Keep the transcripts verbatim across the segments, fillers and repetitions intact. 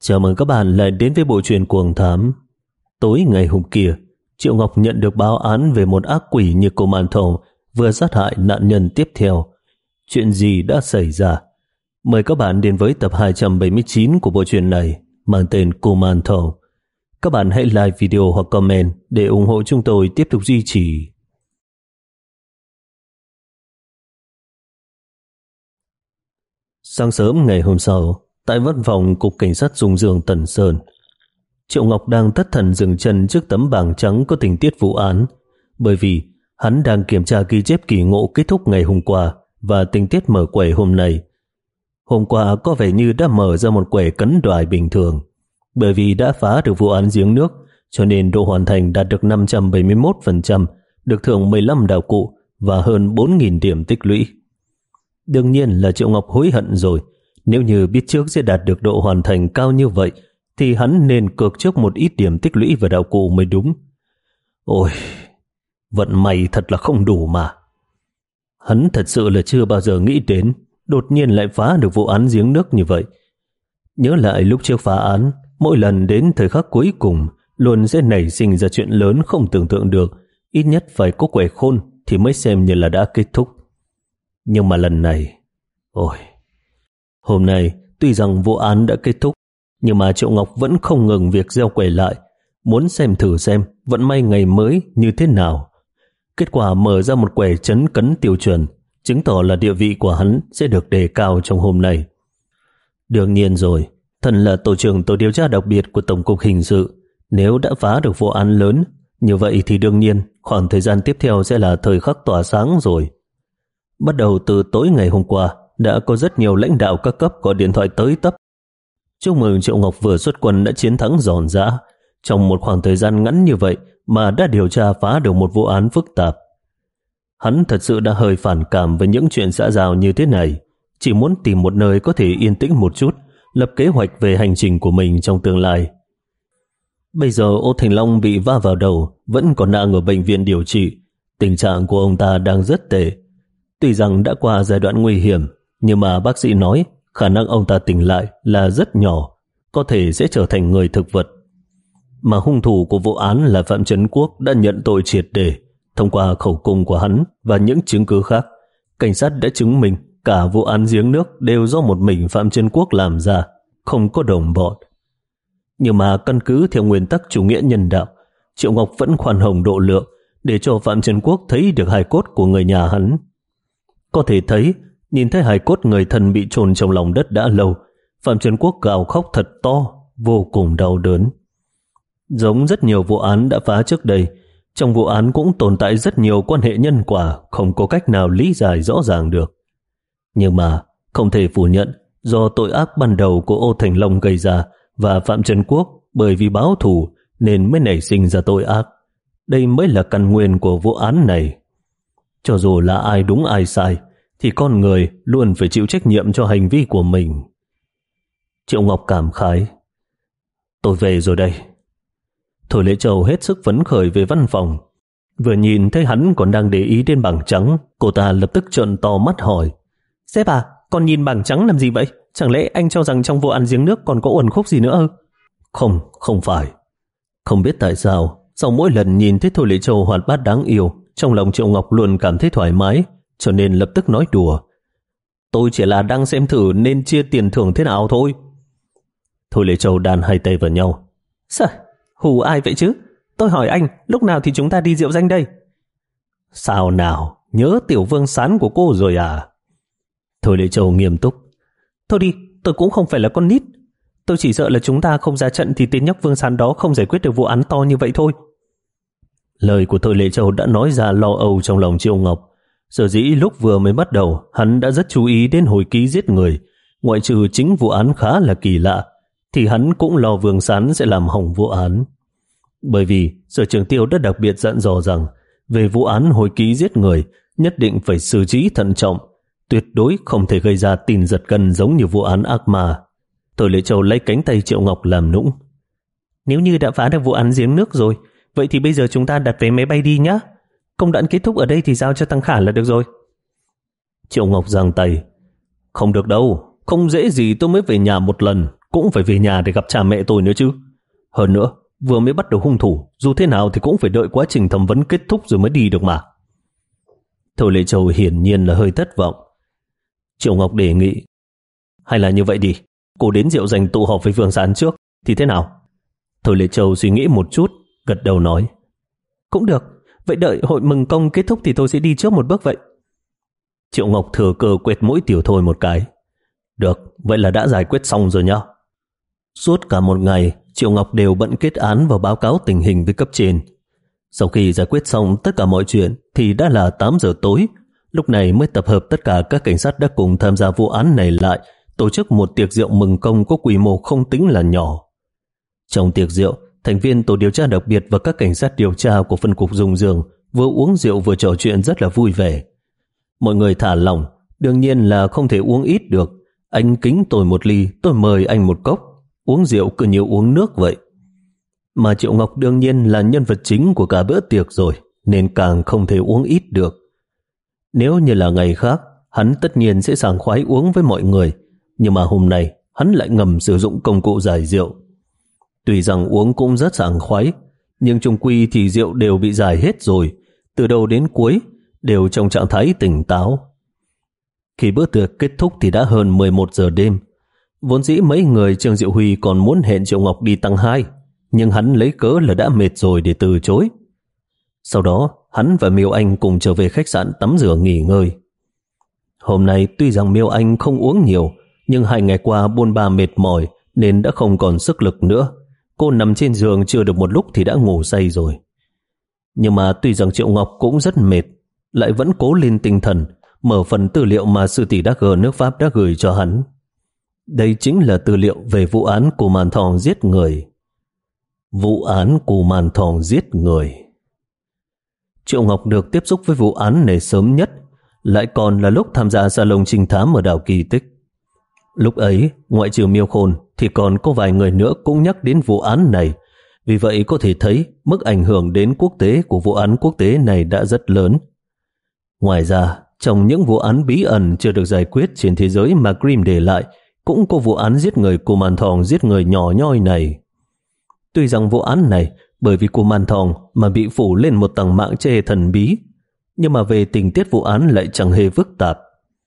Chào mừng các bạn lại đến với bộ truyện Cuồng Thám. Tối ngày hôm kia, Triệu Ngọc nhận được báo án về một ác quỷ như cô Man Thầu vừa sát hại nạn nhân tiếp theo. Chuyện gì đã xảy ra? Mời các bạn đến với tập hai trăm bảy mươi chín của bộ truyện này mang tên Cô Man Thầu. Các bạn hãy like video hoặc comment để ủng hộ chúng tôi tiếp tục duy trì. Sáng sớm ngày hôm sau, tại văn phòng Cục Cảnh sát Dung Dương Tần Sơn, Triệu Ngọc đang thất thần dừng chân trước tấm bảng trắng có tình tiết vụ án, bởi vì hắn đang kiểm tra ghi chép kỳ ngộ kết thúc ngày hôm qua và tình tiết mở quẻ hôm nay. Hôm qua có vẻ như đã mở ra một quẻ cấn đoài bình thường, bởi vì đã phá được vụ án giếng nước, cho nên độ hoàn thành đạt được năm trăm bảy mươi mốt phần trăm, được thưởng mười lăm đạo cụ và hơn bốn nghìn điểm tích lũy. Đương nhiên là Triệu Ngọc hối hận rồi. Nếu như biết trước sẽ đạt được độ hoàn thành cao như vậy thì hắn nên cược trước một ít điểm tích lũy và đạo cụ mới đúng. Ôi, vận may thật là không đủ mà. Hắn thật sự là chưa bao giờ nghĩ đến đột nhiên lại phá được vụ án giếng nước như vậy. Nhớ lại lúc trước phá án, mỗi lần đến thời khắc cuối cùng luôn sẽ nảy sinh ra chuyện lớn không tưởng tượng được, ít nhất phải có quẻ khôn thì mới xem như là đã kết thúc. Nhưng mà lần này, ôi... Hôm nay, tuy rằng vụ án đã kết thúc, nhưng mà Triệu Ngọc vẫn không ngừng việc gieo quẻ lại, muốn xem thử xem vận may ngày mới như thế nào. Kết quả mở ra một quẻ trấn cấn tiêu chuẩn, chứng tỏ là địa vị của hắn sẽ được đề cao trong hôm nay. Đương nhiên rồi, thân là tổ trưởng tổ điều tra đặc biệt của Tổng cục Hình sự, nếu đã phá được vụ án lớn, như vậy thì đương nhiên khoảng thời gian tiếp theo sẽ là thời khắc tỏa sáng rồi. Bắt đầu từ tối ngày hôm qua, đã có rất nhiều lãnh đạo các cấp gọi điện thoại tới tấp. Chúc mừng Triệu Ngọc vừa xuất quân đã chiến thắng giòn giã. Trong một khoảng thời gian ngắn như vậy mà đã điều tra phá được một vụ án phức tạp. Hắn thật sự đã hơi phản cảm với những chuyện xã giao như thế này. Chỉ muốn tìm một nơi có thể yên tĩnh một chút, lập kế hoạch về hành trình của mình trong tương lai. Bây giờ Ô Thành Long bị va vào đầu, vẫn còn đang ở bệnh viện điều trị. Tình trạng của ông ta đang rất tệ. Tuy rằng đã qua giai đoạn nguy hiểm, nhưng mà bác sĩ nói khả năng ông ta tỉnh lại là rất nhỏ, có thể sẽ trở thành người thực vật. Mà hung thủ của vụ án là Phạm Trấn Quốc đã nhận tội triệt để. Thông qua khẩu cung của hắn và những chứng cứ khác, cảnh sát đã chứng minh cả vụ án giếng nước đều do một mình Phạm Trấn Quốc làm ra, không có đồng bọn. Nhưng mà căn cứ theo nguyên tắc chủ nghĩa nhân đạo, Triệu Ngọc vẫn khoan hồng độ lượng để cho Phạm Trấn Quốc thấy được hài cốt của người nhà hắn. Có thể thấy, nhìn thấy hài cốt người thân bị chôn trong lòng đất đã lâu, Phạm Trấn Quốc gào khóc thật to, vô cùng đau đớn. Giống rất nhiều vụ án đã phá trước đây, trong vụ án cũng tồn tại rất nhiều quan hệ nhân quả không có cách nào lý giải rõ ràng được. Nhưng mà không thể phủ nhận, do tội ác ban đầu của Ô Thành Long gây ra và Phạm Trấn Quốc bởi vì báo thù nên mới nảy sinh ra tội ác. Đây mới là căn nguyên của vụ án này. Cho dù là ai đúng ai sai, thì con người luôn phải chịu trách nhiệm cho hành vi của mình. Triệu Ngọc cảm khái. Tôi về rồi đây. Thôi Lễ Châu hết sức phấn khởi về văn phòng. Vừa nhìn thấy hắn còn đang để ý đến bảng trắng, cô ta lập tức trợn to mắt hỏi. Sếp à, con nhìn bảng trắng làm gì vậy? Chẳng lẽ anh cho rằng trong vụ án giếng nước còn có uẩn khúc gì nữa ư? Không, không phải. Không biết tại sao, sau mỗi lần nhìn thấy Thôi Lễ Châu hoạt bát đáng yêu, trong lòng Triệu Ngọc luôn cảm thấy thoải mái, cho nên lập tức nói đùa. Tôi chỉ là đang xem thử nên chia tiền thưởng thế nào thôi. Thôi Lễ Châu đan hai tay vào nhau. Sao? Hù ai vậy chứ? Tôi hỏi anh, lúc nào thì chúng ta đi rượu danh đây? Sao nào? Nhớ Tiểu Vương Sán của cô rồi à? Thôi Lễ Châu nghiêm túc. Thôi đi, tôi cũng không phải là con nít. Tôi chỉ sợ là chúng ta không ra trận thì tên nhóc Vương Sán đó không giải quyết được vụ án to như vậy thôi. Lời của Thôi Lễ Châu đã nói ra lo âu trong lòng Triệu Ngọc. Sở dĩ lúc vừa mới bắt đầu, hắn đã rất chú ý đến hồi ký giết người. Ngoại trừ chính vụ án khá là kỳ lạ, thì hắn cũng lo Vương Sán sẽ làm hỏng vụ án. Bởi vì Sở Trưởng Tiêu đã đặc biệt dặn dò rằng về vụ án hồi ký giết người nhất định phải xử trí thận trọng, tuyệt đối không thể gây ra tin giật gân giống như vụ án ác ma. Thôi Lễ Châu lấy cánh tay Triệu Ngọc làm nũng. Nếu như đã phá được vụ án giếng nước rồi, vậy thì bây giờ chúng ta đặt vé máy bay đi nhé. Công đoạn kết thúc ở đây thì giao cho Tăng Khả là được rồi. Triệu Ngọc giang tay. Không được đâu, không dễ gì tôi mới về nhà một lần, cũng phải về nhà để gặp cha mẹ tôi nữa chứ. Hơn nữa, vừa mới bắt đầu hung thủ, dù thế nào thì cũng phải đợi quá trình thẩm vấn kết thúc rồi mới đi được mà. Thôi Lệ Châu hiển nhiên là hơi thất vọng. Triệu Ngọc đề nghị, hay là như vậy đi, cô đến Diệu Dành tụ họp với Vương Sán trước, thì thế nào? Thôi Lệ Châu suy nghĩ một chút, gật đầu nói, cũng được, vậy đợi hội mừng công kết thúc thì tôi sẽ đi trước một bước vậy. Triệu Ngọc thừa cơ quệt mũi Tiểu Thôi một cái. Được, vậy là đã giải quyết xong rồi nhá. Suốt cả một ngày, Triệu Ngọc đều bận kết án và báo cáo tình hình với cấp trên. Sau khi giải quyết xong tất cả mọi chuyện thì đã là tám giờ tối. Lúc này mới tập hợp tất cả các cảnh sát đã cùng tham gia vụ án này lại, tổ chức một tiệc rượu mừng công có quy mô không tính là nhỏ. Trong tiệc rượu, thành viên tổ điều tra đặc biệt và các cảnh sát điều tra của phân cục Dung Dương vừa uống rượu vừa trò chuyện rất là vui vẻ. Mọi người thả lỏng, đương nhiên là không thể uống ít được. Anh kính tôi một ly, tôi mời anh một cốc. Uống rượu cứ như uống nước vậy. Mà Triệu Ngọc đương nhiên là nhân vật chính của cả bữa tiệc rồi, nên càng không thể uống ít được. Nếu như là ngày khác, hắn tất nhiên sẽ sảng khoái uống với mọi người, nhưng mà hôm nay hắn lại ngầm sử dụng công cụ giải rượu. Tuy rằng uống cũng rất sảng khoái, nhưng chung quy thì rượu đều bị giải hết rồi, từ đầu đến cuối đều trong trạng thái tỉnh táo. Khi bữa tiệc kết thúc thì đã hơn mười một giờ đêm. Vốn dĩ mấy người Trương Diệu Huy còn muốn hẹn Triệu Ngọc đi tăng hai, nhưng hắn lấy cớ là đã mệt rồi để từ chối. Sau đó, hắn và Miêu Anh cùng trở về khách sạn tắm rửa nghỉ ngơi. Hôm nay tuy rằng Miêu Anh không uống nhiều, nhưng hai ngày qua buôn ba mệt mỏi nên đã không còn sức lực nữa. Cô nằm trên giường chưa được một lúc thì đã ngủ say rồi. Nhưng mà tuy rằng Triệu Ngọc cũng rất mệt, lại vẫn cố lên tinh thần, mở phần tư liệu mà sư tỷ Đắc Gờ nước Pháp đã gửi cho hắn. Đây chính là tư liệu về vụ án Cù Màn Thòng giết người. Vụ án Cù Màn Thòng giết người. Triệu Ngọc được tiếp xúc với vụ án này sớm nhất, lại còn là lúc tham gia salon trinh thám ở đảo Kỳ Tích. Lúc ấy, ngoại trừ Miêu Khôn thì còn có vài người nữa cũng nhắc đến vụ án này. Vì vậy có thể thấy mức ảnh hưởng đến quốc tế của vụ án quốc tế này đã rất lớn. Ngoài ra, trong những vụ án bí ẩn chưa được giải quyết trên thế giới mà Grimm để lại, cũng có vụ án giết người Cù Màn Thòng giết người nhỏ nhoi này. Tuy rằng vụ án này bởi vì Cù Màn Thòng mà bị phủ lên một tầng mạng che thần bí, nhưng mà về tình tiết vụ án lại chẳng hề phức tạp.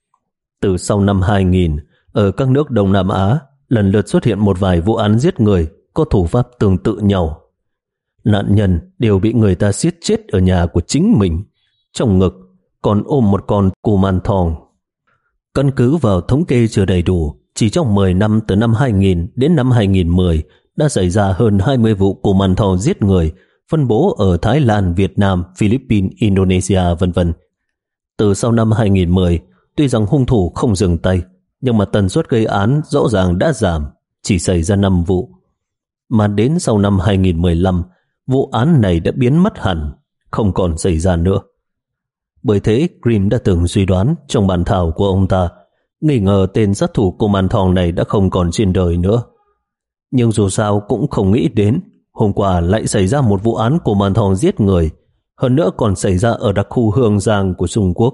Từ sau năm hai nghìn, ở các nước Đông Nam Á, lần lượt xuất hiện một vài vụ án giết người có thủ pháp tương tự nhau. Nạn nhân đều bị người ta giết chết ở nhà của chính mình, trong ngực còn ôm một con Cù Màn Thòng. Căn cứ vào thống kê chưa đầy đủ, chỉ trong mười năm từ năm hai nghìn đến năm hai nghìn mười đã xảy ra hơn hai mươi vụ Cù Màn Thòng giết người, phân bố ở Thái Lan, Việt Nam, Philippines, Indonesia, vân vân. Từ sau năm hai nghìn mười, tuy rằng hung thủ không dừng tay, nhưng mà tần suất gây án rõ ràng đã giảm, chỉ xảy ra năm vụ. Mà đến sau năm hai nghìn mười lăm, vụ án này đã biến mất hẳn, không còn xảy ra nữa. Bởi thế, Grimm đã từng suy đoán trong bản thảo của ông ta, nghi ngờ tên sát thủ Cù Màn Thòng này đã không còn trên đời nữa. Nhưng dù sao cũng không nghĩ đến, hôm qua lại xảy ra một vụ án Cù Màn Thòng giết người, hơn nữa còn xảy ra ở đặc khu Hương Giang của Trung Quốc.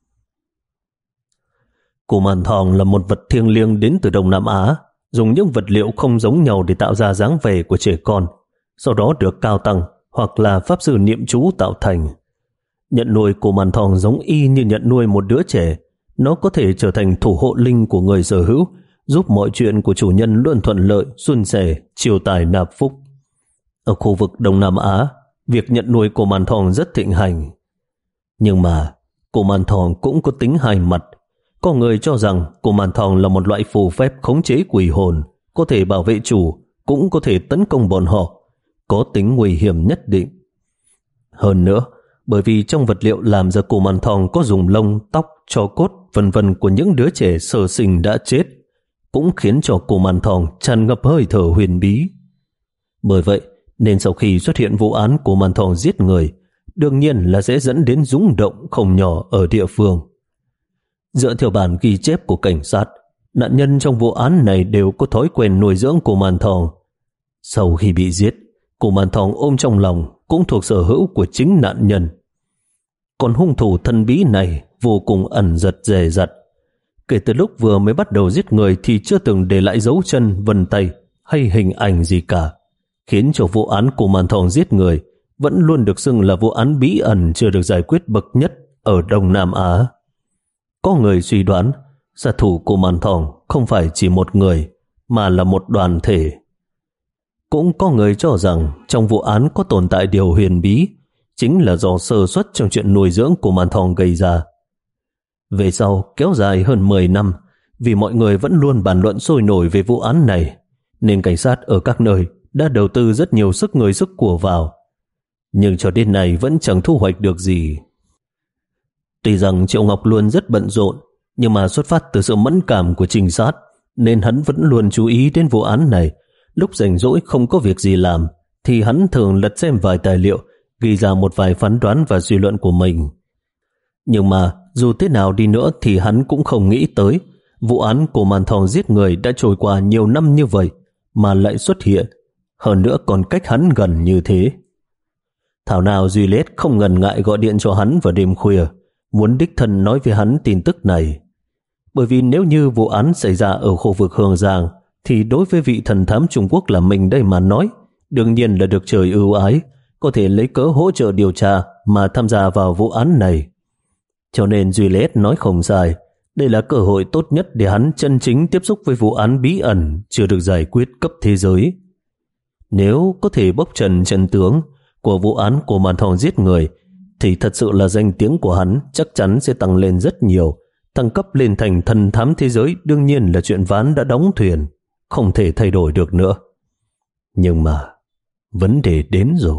Cù Màn Thòng là một vật thiêng liêng đến từ Đông Nam Á, dùng những vật liệu không giống nhau để tạo ra dáng vẻ của trẻ con, sau đó được cao tăng hoặc là pháp sư niệm chú tạo thành. Nhận nuôi Cù Màn Thòng giống y như nhận nuôi một đứa trẻ, nó có thể trở thành thủ hộ linh của người sở hữu, giúp mọi chuyện của chủ nhân luôn thuận lợi, suôn sẻ, chiều tài nạp phúc. Ở khu vực Đông Nam Á, việc nhận nuôi Cù Màn Thòng rất thịnh hành. Nhưng mà, Cù Màn Thòng cũng có tính hai mặt. Có người cho rằng Cù Màn Thòng là một loại phù phép khống chế quỷ hồn, có thể bảo vệ chủ, cũng có thể tấn công bọn họ, có tính nguy hiểm nhất định. Hơn nữa, bởi vì trong vật liệu làm ra Cù Màn Thòng có dùng lông, tóc, tro cốt, vân vân của những đứa trẻ sơ sinh đã chết, cũng khiến cho Cù Màn Thòng tràn ngập hơi thở huyền bí. Bởi vậy, nên sau khi xuất hiện vụ án Cù Màn Thòng giết người, đương nhiên là sẽ dẫn đến rung động không nhỏ ở địa phương. Dựa theo bản ghi chép của cảnh sát, nạn nhân trong vụ án này đều có thói quen nuôi dưỡng Cù Màn Thòng. Sau khi bị giết, Cù Màn Thòng ôm trong lòng cũng thuộc sở hữu của chính nạn nhân. Còn hung thủ thân bí này vô cùng ẩn giật dè dặt. Kể từ lúc vừa mới bắt đầu giết người thì chưa từng để lại dấu chân, vân tay hay hình ảnh gì cả, khiến cho vụ án của Màn Thòng giết người vẫn luôn được xưng là vụ án bí ẩn chưa được giải quyết bậc nhất ở Đông Nam Á. Có người suy đoán sát thủ của Màn Thòng không phải chỉ một người mà là một đoàn thể. Cũng có người cho rằng trong vụ án có tồn tại điều huyền bí, chính là do sơ suất trong chuyện nuôi dưỡng của Màn Thòng gây ra. Về sau kéo dài hơn mười năm, vì mọi người vẫn luôn bàn luận sôi nổi về vụ án này, nên cảnh sát ở các nơi đã đầu tư rất nhiều sức người sức của vào, nhưng cho đến nay vẫn chẳng thu hoạch được gì. Tuy rằng Triệu Ngọc luôn rất bận rộn, nhưng mà xuất phát từ sự mẫn cảm của trinh sát nên hắn vẫn luôn chú ý đến vụ án này. Lúc rảnh rỗi không có việc gì làm thì hắn thường lật xem vài tài liệu, ghi ra một vài phán đoán và suy luận của mình. Nhưng mà dù thế nào đi nữa thì hắn cũng không nghĩ tới vụ án của Màn Thòng giết người đã trôi qua nhiều năm như vậy mà lại xuất hiện, hơn nữa còn cách hắn gần như thế. Thảo nào Juliet không ngần ngại gọi điện cho hắn vào đêm khuya, muốn đích thân nói với hắn tin tức này. Bởi vì nếu như vụ án xảy ra ở khu vực Hương Giang thì đối với vị thần thám Trung Quốc là mình đây mà nói, đương nhiên là được trời ưu ái, có thể lấy cớ hỗ trợ điều tra mà tham gia vào vụ án này. Cho nên Juliet nói không sai, đây là cơ hội tốt nhất để hắn chân chính tiếp xúc với vụ án bí ẩn chưa được giải quyết cấp thế giới. Nếu có thể bóc trần chân tướng của vụ án của Màn Thòng giết người thì thật sự là danh tiếng của hắn chắc chắn sẽ tăng lên rất nhiều. Thăng cấp lên thành thần thám thế giới đương nhiên là chuyện ván đã đóng thuyền, không thể thay đổi được nữa. Nhưng mà vấn đề đến rồi.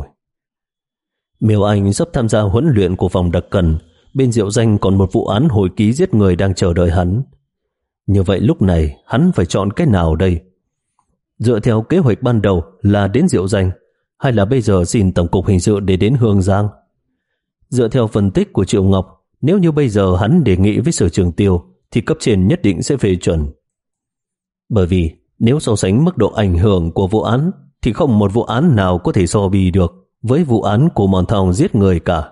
Miêu Anh sắp tham gia huấn luyện của phòng đặc cần, bên Diệu Danh còn một vụ án hồi ký giết người đang chờ đợi hắn. Như vậy lúc này hắn phải chọn cái nào đây? Dựa theo kế hoạch ban đầu là đến Diệu Danh, hay là bây giờ xin Tổng cục Hình sự để đến Hương Giang? Dựa theo phân tích của Triệu Ngọc, nếu như bây giờ hắn đề nghị với Sở Trường Tiêu thì cấp trên nhất định sẽ phê chuẩn. Bởi vì nếu so sánh mức độ ảnh hưởng của vụ án thì không một vụ án nào có thể so bì được với vụ án của Màn Thòng giết người cả.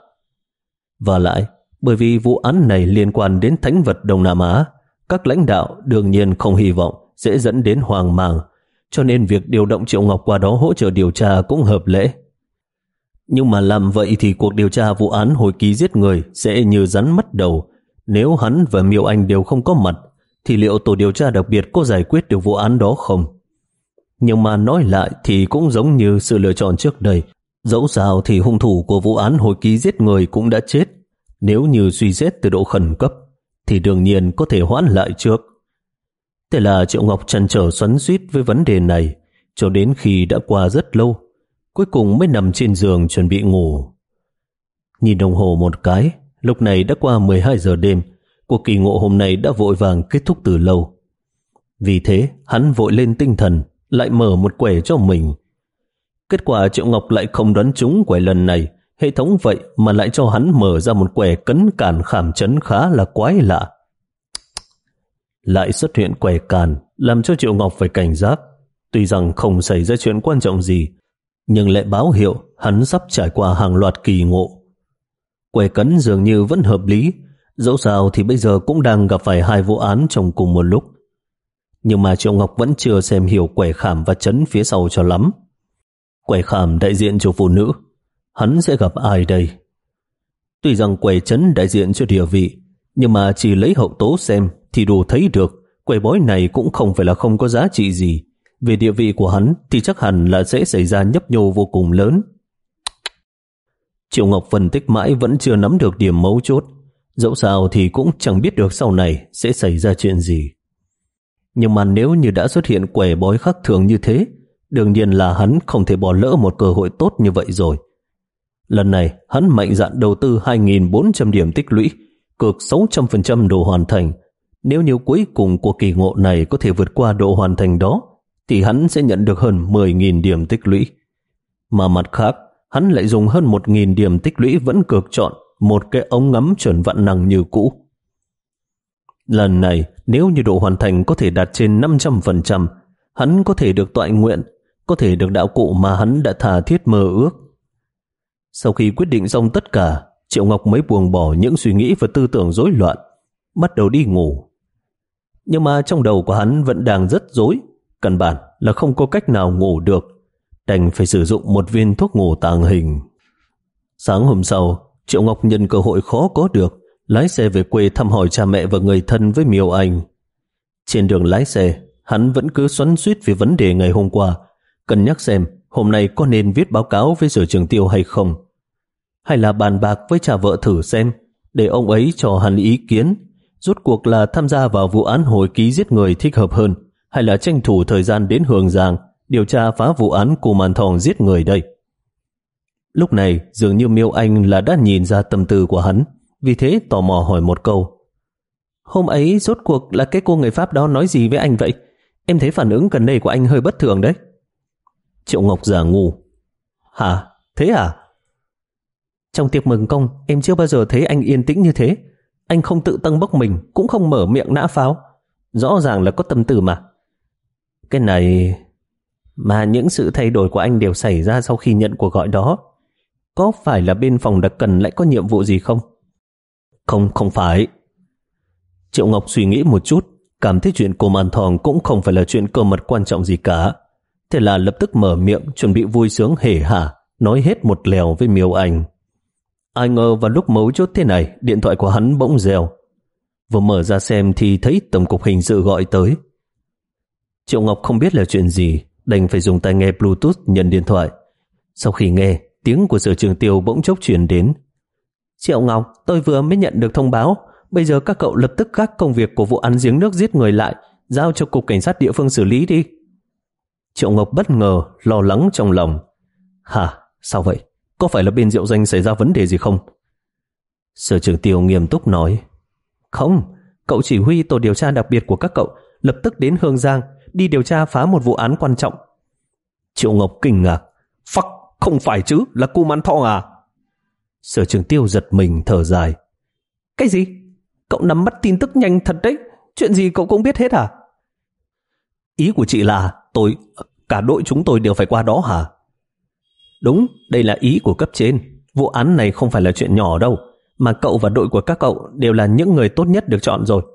Và lại, bởi vì vụ án này liên quan đến thánh vật Đông Nam Á, các lãnh đạo đương nhiên không hy vọng sẽ dẫn đến hoang mang, cho nên việc điều động Triệu Ngọc qua đó hỗ trợ điều tra cũng hợp lẽ. Nhưng mà làm vậy thì cuộc điều tra vụ án hồi ký giết người sẽ như rắn mất đầu. Nếu hắn và Miêu Anh đều không có mặt thì liệu tổ điều tra đặc biệt có giải quyết được vụ án đó không? Nhưng mà nói lại thì cũng giống như sự lựa chọn trước đây, dẫu sao thì hung thủ của vụ án hồi ký giết người cũng đã chết. Nếu như suy xét từ độ khẩn cấp thì đương nhiên có thể hoãn lại trước. Thế là Triệu Ngọc trăn trở xoắn xuýt với vấn đề này cho đến khi đã qua rất lâu, cuối cùng mới nằm trên giường chuẩn bị ngủ. Nhìn đồng hồ một cái, lúc này đã qua mười hai giờ đêm, cuộc kỳ ngộ hôm nay đã vội vàng kết thúc từ lâu. Vì thế, hắn vội lên tinh thần, lại mở một quẻ cho mình. Kết quả Triệu Ngọc lại không đoán trúng quẻ lần này, hệ thống vậy mà lại cho hắn mở ra một quẻ cấn càn khảm chấn khá là quái lạ. Lại xuất hiện quẻ càn, làm cho Triệu Ngọc phải cảnh giác. Tuy rằng không xảy ra chuyện quan trọng gì, nhưng lại báo hiệu hắn sắp trải qua hàng loạt kỳ ngộ. Quẻ cấn dường như vẫn hợp lý, dẫu sao thì bây giờ cũng đang gặp phải hai vụ án trong cùng một lúc. Nhưng mà Triệu Ngọc vẫn chưa xem hiểu quẻ khảm và chấn phía sau cho lắm. Quẻ khảm đại diện cho phụ nữ, hắn sẽ gặp ai đây? Tuy rằng quẻ chấn đại diện cho địa vị, nhưng mà chỉ lấy hậu tố xem thì đủ thấy được quẻ bói này cũng không phải là không có giá trị gì. Về địa vị của hắn thì chắc hẳn là sẽ xảy ra nhấp nhô vô cùng lớn. Triệu Ngọc phân tích mãi vẫn chưa nắm được điểm mấu chốt, dẫu sao thì cũng chẳng biết được sau này sẽ xảy ra chuyện gì. Nhưng mà nếu như đã xuất hiện quẻ bói khác thường như thế, đương nhiên là hắn không thể bỏ lỡ một cơ hội tốt như vậy rồi. Lần này hắn mạnh dạn đầu tư hai nghìn bốn trăm điểm tích lũy, cược sáu trăm phần trăm độ hoàn thành. Nếu như cuối cùng của kỳ ngộ này có thể vượt qua độ hoàn thành đó thì hắn sẽ nhận được hơn mười nghìn điểm tích lũy. Mà mặt khác, hắn lại dùng hơn một nghìn điểm tích lũy vẫn cược chọn một cái ống ngắm chuẩn vạn năng như cũ. Lần này, nếu như độ hoàn thành có thể đạt trên năm trăm phần trăm, hắn có thể được toại nguyện, có thể được đạo cụ mà hắn đã thà thiết mơ ước. Sau khi quyết định xong tất cả, Triệu Ngọc mới buông bỏ những suy nghĩ và tư tưởng rối loạn, bắt đầu đi ngủ. nhưng mà trong đầu của hắn vẫn đang rất rối, căn bản là không có cách nào ngủ được, đành phải sử dụng một viên thuốc ngủ tàng hình. Sáng hôm sau, Triệu Ngọc nhân cơ hội khó có được, lái xe về quê thăm hỏi cha mẹ và người thân với Miêu Anh. Trên đường lái xe, hắn vẫn cứ xoắn xuýt về vấn đề ngày hôm qua, cân nhắc xem hôm nay có nên viết báo cáo với Sở Trường Tiêu hay không, hay là bàn bạc với cha vợ thử xem, để ông ấy cho hắn ý kiến, rốt cuộc là tham gia vào vụ án hồi ký giết người thích hợp hơn, hay là tranh thủ thời gian đến Hương Giang điều tra phá vụ án Cù Màn Thòng giết người đây. Lúc này dường như Miêu Anh là đã nhìn ra tâm tư của hắn, vì thế tò mò hỏi một câu: Hôm ấy rốt cuộc là cái cô người Pháp đó nói gì với anh vậy? Em thấy phản ứng gần đây của anh hơi bất thường đấy. Triệu Ngọc giả ngu: Hả? Thế à? Trong tiệc mừng công em chưa bao giờ thấy anh yên tĩnh như thế. Anh không tự tăng bốc mình, cũng không mở miệng nã pháo, rõ ràng là có tâm tư mà. Cái này... Mà những sự thay đổi của anh đều xảy ra sau khi nhận cuộc gọi đó. Có phải là bên phòng đặc cần lại có nhiệm vụ gì không? Không, không phải. Triệu Ngọc suy nghĩ một chút, cảm thấy chuyện Cù Màn Thòng cũng không phải là chuyện cơ mật quan trọng gì cả. Thế là lập tức mở miệng chuẩn bị vui sướng hề hả, nói hết một lèo với Miêu Anh. Ai ngờ vào lúc mấu chốt thế này, điện thoại của hắn bỗng reo. Vừa mở ra xem thì thấy Tổng cục Hình sự gọi tới. Triệu Ngọc không biết là chuyện gì, đành phải dùng tai nghe Bluetooth nhận điện thoại. Sau khi nghe, tiếng của Sở Trường Tiêu bỗng chốc truyền đến. Triệu Ngọc, tôi vừa mới nhận được thông báo, bây giờ các cậu lập tức gác công việc của vụ án giếng nước giết người lại, giao cho Cục Cảnh sát địa phương xử lý đi. Triệu Ngọc bất ngờ, lo lắng trong lòng. Hả? Sao vậy? Có phải là bên Diệu Danh xảy ra vấn đề gì không? Sở Trường Tiêu nghiêm túc nói. Không, cậu chỉ huy tổ điều tra đặc biệt của các cậu lập tức đến Hương Giang, đi điều tra phá một vụ án quan trọng. Triệu Ngọc kinh ngạc. Phắc, không phải chứ, là Cù Màn Thòng à? Sở Trường Tiêu giật mình thở dài. Cái gì? Cậu nắm bắt tin tức nhanh thật đấy, chuyện gì cậu cũng biết hết à? Ý của chị là tôi, cả đội chúng tôi đều phải qua đó hả? Đúng, đây là ý của cấp trên. Vụ án này không phải là chuyện nhỏ đâu, mà cậu và đội của các cậu đều là những người tốt nhất được chọn rồi.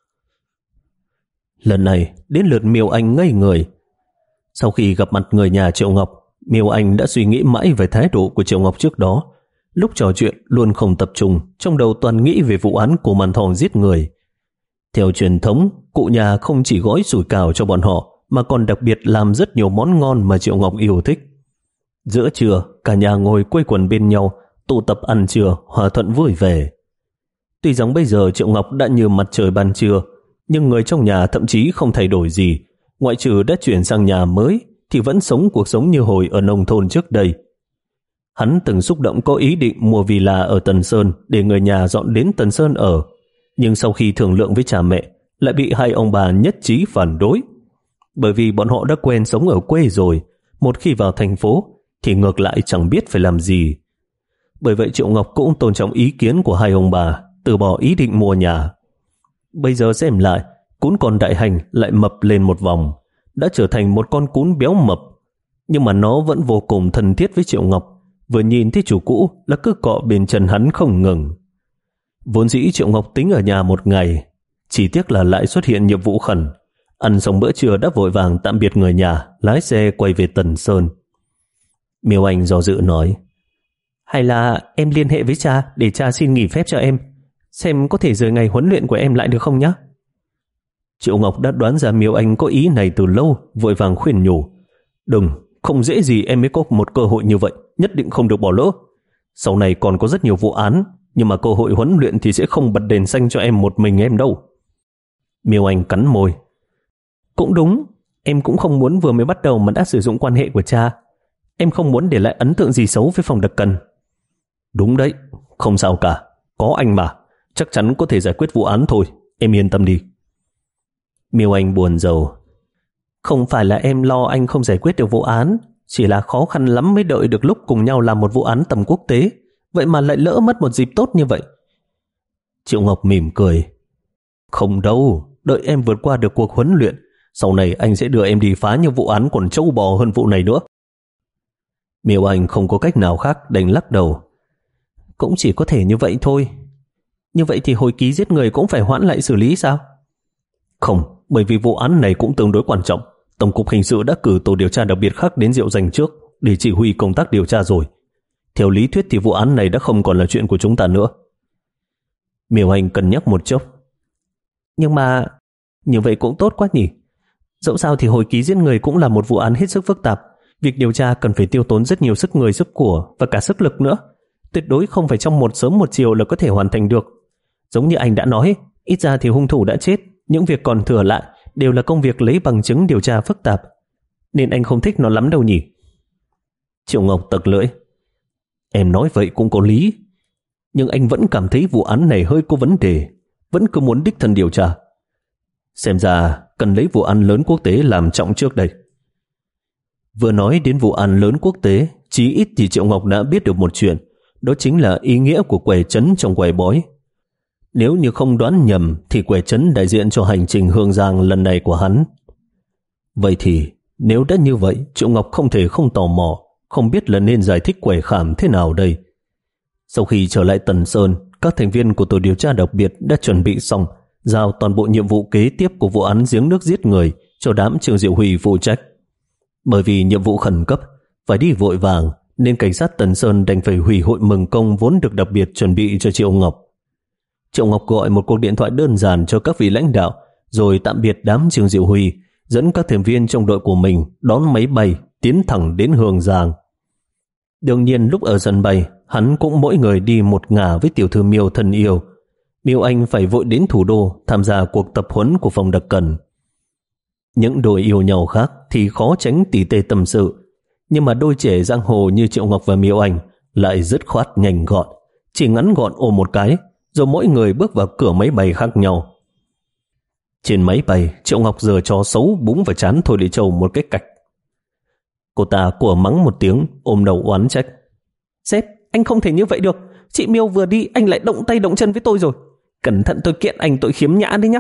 Lần này đến lượt Miêu Anh ngây người. Sau khi gặp mặt người nhà Triệu Ngọc, Miêu Anh đã suy nghĩ mãi về thái độ của Triệu Ngọc trước đó. Lúc trò chuyện luôn không tập trung, trong đầu toàn nghĩ về vụ án của Màn Thòng giết người. Theo truyền thống, cụ nhà không chỉ gói sủi cảo cho bọn họ, mà còn đặc biệt làm rất nhiều món ngon mà Triệu Ngọc yêu thích. Giữa trưa, cả nhà ngồi quây quần bên nhau, tụ tập ăn trưa, hòa thuận vui vẻ. Tuy rằng bây giờ Triệu Ngọc đã như mặt trời ban trưa, nhưng người trong nhà thậm chí không thay đổi gì. Ngoại trừ đã chuyển sang nhà mới, thì vẫn sống cuộc sống như hồi ở nông thôn trước đây. Hắn từng xúc động có ý định mua villa ở Tân Sơn để người nhà dọn đến Tân Sơn ở, nhưng sau khi thương lượng với cha mẹ, lại bị hai ông bà nhất trí phản đối. Bởi vì bọn họ đã quen sống ở quê rồi, một khi vào thành phố thì ngược lại chẳng biết phải làm gì. Bởi vậy Triệu Ngọc cũng tôn trọng ý kiến của hai ông bà, từ bỏ ý định mua nhà. Bây giờ xem lại, cún con đại hành lại mập lên một vòng, đã trở thành một con cún béo mập. Nhưng mà nó vẫn vô cùng thân thiết với Triệu Ngọc, vừa nhìn thấy chủ cũ là cứ cọ bên chân hắn không ngừng. Vốn dĩ Triệu Ngọc tính ở nhà một ngày, chỉ tiếc là lại xuất hiện nhiệm vụ khẩn. Ăn xong bữa trưa đã vội vàng tạm biệt người nhà, lái xe quay về Tần Sơn. Miêu Anh do dự nói, hay là em liên hệ với cha để cha xin nghỉ phép cho em, xem có thể rời ngày huấn luyện của em lại được không nhé. Triệu Ngọc đã đoán ra Miêu Anh có ý này từ lâu, vội vàng khuyên nhủ, đừng, không dễ gì em mới có một cơ hội như vậy, nhất định không được bỏ lỡ. Sau này còn có rất nhiều vụ án, nhưng mà cơ hội huấn luyện thì sẽ không bật đèn xanh cho em một mình em đâu. Miêu Anh cắn môi. Cũng đúng, em cũng không muốn vừa mới bắt đầu mà đã sử dụng quan hệ của cha. Em không muốn để lại ấn tượng gì xấu với phòng đặc cần. Đúng đấy, không sao cả, có anh mà, chắc chắn có thể giải quyết vụ án thôi, em yên tâm đi. Miêu Anh buồn rầu. Không phải là em lo anh không giải quyết được vụ án, chỉ là khó khăn lắm mới đợi được lúc cùng nhau làm một vụ án tầm quốc tế, vậy mà lại lỡ mất một dịp tốt như vậy. Triệu Ngọc mỉm cười. Không đâu, đợi em vượt qua được cuộc huấn luyện, sau này anh sẽ đưa em đi phá những vụ án còn trâu bò hơn vụ này nữa. Miêu Anh không có cách nào khác đành lắc đầu. Cũng chỉ có thể như vậy thôi. Như vậy thì hồi ký giết người cũng phải hoãn lại xử lý sao? Không, bởi vì vụ án này cũng tương đối quan trọng. Tổng cục Hình sự đã cử tổ điều tra đặc biệt khác đến Diệu Danh trước để chỉ huy công tác điều tra rồi. Theo lý thuyết thì vụ án này đã không còn là chuyện của chúng ta nữa. Miêu Hành cân nhắc một chốc. Nhưng mà, như vậy cũng tốt quá nhỉ. Dẫu sao thì hồi ký giết người cũng là một vụ án hết sức phức tạp. Việc điều tra cần phải tiêu tốn rất nhiều sức người, sức của và cả sức lực nữa. Tuyệt đối không phải trong một sớm một chiều là có thể hoàn thành được. Giống như anh đã nói, ít ra thì hung thủ đã chết, những việc còn thừa lại đều là công việc lấy bằng chứng điều tra phức tạp. Nên anh không thích nó lắm đâu nhỉ. Triệu Ngọc tặc lưỡi. Em nói vậy cũng có lý, nhưng anh vẫn cảm thấy vụ án này hơi có vấn đề, vẫn cứ muốn đích thân điều tra. Xem ra cần lấy vụ án lớn quốc tế làm trọng trước đây. Vừa nói đến vụ án lớn quốc tế, chí ít thì Triệu Ngọc đã biết được một chuyện, đó chính là ý nghĩa của quẻ trấn trong quẻ bói. Nếu như không đoán nhầm thì quẻ trấn đại diện cho hành trình Hương Giang lần này của hắn. Vậy thì nếu đã như vậy, Triệu Ngọc không thể không tò mò, không biết là nên giải thích quẻ khảm thế nào đây. Sau khi trở lại Tần Sơn, các thành viên của tổ điều tra đặc biệt đã chuẩn bị xong, giao toàn bộ nhiệm vụ kế tiếp của vụ án giếng nước giết người cho đám Trương Diệu Huy phụ trách. Bởi vì nhiệm vụ khẩn cấp, phải đi vội vàng, nên cảnh sát Tần Sơn đành phải hủy hội mừng công vốn được đặc biệt chuẩn bị cho Triệu Ngọc. Triệu Ngọc gọi một cuộc điện thoại đơn giản cho các vị lãnh đạo, rồi tạm biệt đám Trương Diệu Huy, dẫn các thành viên trong đội của mình đón máy bay tiến thẳng đến Hương Giang. Đương nhiên lúc ở sân bay, hắn cũng mỗi người đi một ngả với tiểu thư Miêu thân yêu. Miêu Anh phải vội đến thủ đô tham gia cuộc tập huấn của phòng đặc cần. Những đôi yêu nhau khác thì khó tránh tỉ tê tâm sự, nhưng mà đôi trẻ giang hồ như Triệu Ngọc và Miêu Anh lại dứt khoát nhanh gọn, chỉ ngắn gọn ôm một cái, rồi mỗi người bước vào cửa máy bay khác nhau. Trên máy bay, Triệu Ngọc giở trò xấu búng vào trán Thôi Lệ Châu một cái cạch. Cô ta của mắng một tiếng, ôm đầu oán trách. Sếp, anh không thể như vậy được. Chị Miêu vừa đi, anh lại động tay động chân với tôi rồi. Cẩn thận tôi kiện anh tội khiếm nhã đấy nhá.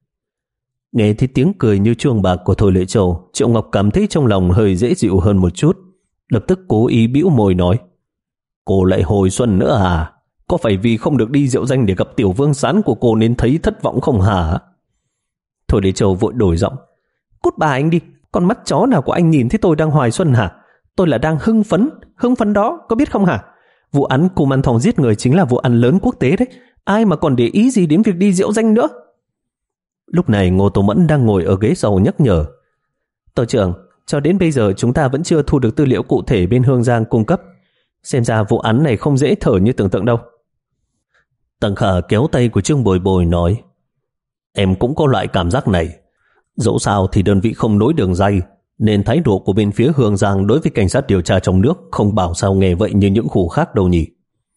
Nghe thấy tiếng cười như chuông bạc của Thôi Lệ Châu, Triệu Ngọc cảm thấy trong lòng hơi dễ dịu hơn một chút. Lập tức cố ý bĩu môi nói. Cô lại hồi xuân nữa à? Có phải vì không được đi Diệu Danh để gặp tiểu vương sán của cô nên thấy thất vọng không hả? Thôi Lệ Châu vội đổi giọng. Cút bà anh đi, con mắt chó nào của anh nhìn thấy tôi đang hoài xuân hả? Tôi là đang hưng phấn, hưng phấn đó, có biết không hả? Vụ án Cùm Ăn Thòng giết người chính là vụ án lớn quốc tế đấy. Ai mà còn để ý gì đến việc đi Diệu Danh nữa? Lúc này Ngô Tô Mẫn đang ngồi ở ghế sau nhắc nhở. Tổ trưởng, cho đến bây giờ chúng ta vẫn chưa thu được tư liệu cụ thể bên Hương Giang cung cấp. Xem ra vụ án này không dễ thở như tưởng tượng đâu. Tằng Khả kéo tay của Trương Bồi Bồi nói. Em cũng có loại cảm giác này. Dẫu sao thì đơn vị không nối đường ray, nên thái độ của bên phía Hương Giang đối với cảnh sát điều tra trong nước không bảo sao nghe vậy như những khu khác đâu nhỉ.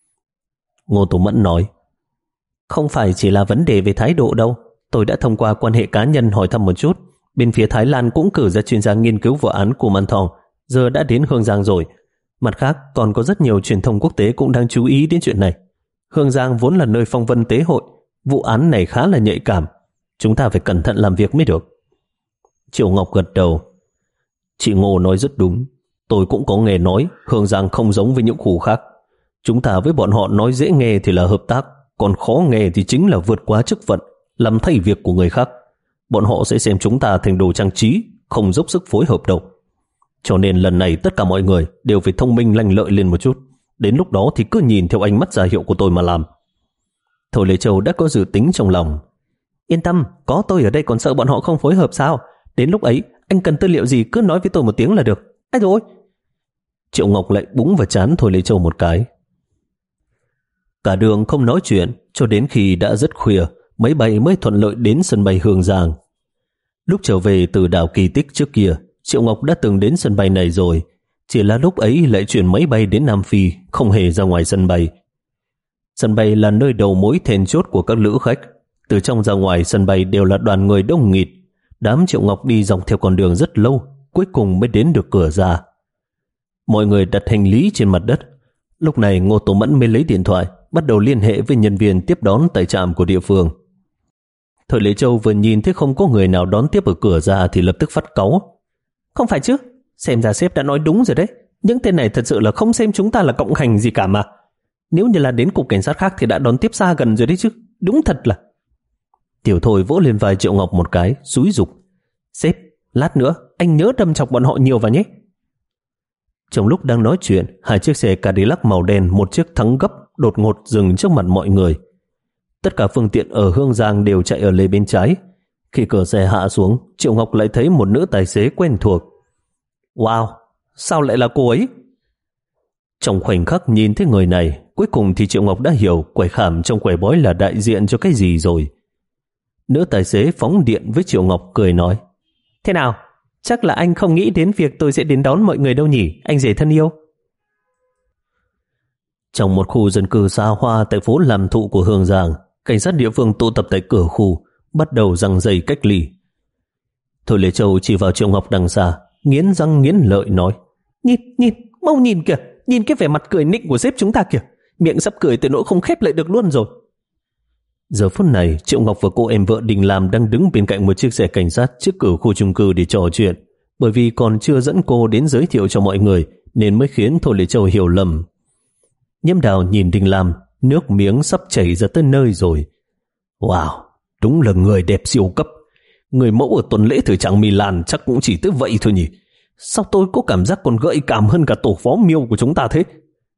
Ngô Tô Mẫn nói. Không phải chỉ là vấn đề về thái độ đâu. Tôi đã thông qua quan hệ cá nhân hỏi thăm một chút. Bên phía Thái Lan cũng cử ra chuyên gia nghiên cứu vụ án của Man Thong, giờ đã đến Hương Giang rồi. Mặt khác còn có rất nhiều truyền thông quốc tế cũng đang chú ý đến chuyện này. Hương Giang vốn là nơi phong vân tế hội, vụ án này khá là nhạy cảm. Chúng ta phải cẩn thận làm việc mới được. Triệu Ngọc gật đầu. Chị Ngô nói rất đúng. Tôi cũng có nghe nói Hương Giang không giống với những khu khác. Chúng ta với bọn họ nói dễ nghe thì là hợp tác, còn khó nghe thì chính là vượt quá chức phận, làm thay việc của người khác. Bọn họ sẽ xem chúng ta thành đồ trang trí, không dốc sức phối hợp đâu. Cho nên lần này tất cả mọi người đều phải thông minh lanh lợi lên một chút. Đến lúc đó thì cứ nhìn theo ánh mắt ra hiệu của tôi mà làm. Thôi Lê Châu đã có dự tính trong lòng. Yên tâm, có tôi ở đây còn sợ bọn họ không phối hợp sao? Đến lúc ấy, anh cần tư liệu gì cứ nói với tôi một tiếng là được. Ai rồi? Triệu Ngọc lại búng vào trán Thôi Lê Châu một cái. Cả đường không nói chuyện cho đến khi đã rất khuya, máy bay mới thuận lợi đến sân bay Hương Giang. Lúc trở về từ đảo Kỳ Tích trước kia, Triệu Ngọc đã từng đến sân bay này rồi, chỉ là lúc ấy lại chuyển máy bay đến Nam Phi, không hề ra ngoài sân bay. Sân bay là nơi đầu mối then chốt của các lữ khách. Từ trong ra ngoài sân bay đều là đoàn người đông nghịt. Đám Triệu Ngọc đi dọc theo con đường rất lâu, cuối cùng mới đến được cửa ra. Mọi người đặt hành lý trên mặt đất. Lúc này Ngô Tô Mẫn mới lấy điện thoại, bắt đầu liên hệ với nhân viên tiếp đón tại trạm của địa phương. Thời Lê Châu vừa nhìn thấy không có người nào đón tiếp ở cửa ra thì lập tức phát cáu. Không phải chứ, xem ra sếp đã nói đúng rồi đấy. Những tên này thật sự là không xem chúng ta là cộng hành gì cả mà. Nếu như là đến cục cảnh sát khác thì đã đón tiếp xa gần rồi đấy chứ. Đúng thật là. Tiểu Thôi vỗ lên vai Triệu Ngọc một cái, xúi giục. Sếp, lát nữa anh nhớ đâm chọc bọn họ nhiều vào nhé. Trong lúc đang nói chuyện, hai chiếc xe Cadillac màu đen, một chiếc thắng gấp đột ngột dừng trước mặt mọi người. Tất cả phương tiện ở Hương Giang đều chạy ở lề bên trái. Khi cửa xe hạ xuống, Triệu Ngọc lại thấy một nữ tài xế quen thuộc. Wow, sao lại là cô ấy? Trong khoảnh khắc nhìn thấy người này, cuối cùng thì Triệu Ngọc đã hiểu quầy khảm trong quầy bói là đại diện cho cái gì rồi. Nữ tài xế phóng điện với Triệu Ngọc cười nói: Thế nào? Chắc là anh không nghĩ đến việc tôi sẽ đến đón mọi người đâu nhỉ, anh rể thân yêu. Trong một khu dân cư xa hoa tại phố Làm Thụ của Hương Giang, cảnh sát địa phương tụ tập tại cửa khu, bắt đầu giăng dây cách ly. Thôi Lê Châu chỉ vào Triệu Ngọc đằng xa, nghiến răng nghiến lợi nói: Nhìn, nhìn, mau nhìn kìa, nhìn cái vẻ mặt cười nịnh của sếp chúng ta kìa, miệng sắp cười tới nỗi không khép lại được luôn rồi. Giờ phút này, Triệu Ngọc và cô em vợ Đình Lam đang đứng bên cạnh một chiếc xe cảnh sát trước cửa khu chung cư để trò chuyện, bởi vì còn chưa dẫn cô đến giới thiệu cho mọi người nên mới khiến Thôi Lê Châu hiểu lầm. Nhiễm Đào nhìn Đình Lam, nước miếng sắp chảy ra tới nơi rồi. Wow, đúng là người đẹp siêu cấp. Người mẫu ở tuần lễ thời trang Milan chắc cũng chỉ tới vậy thôi nhỉ. Sao tôi có cảm giác còn gợi cảm hơn cả tổ phó Miêu của chúng ta thế?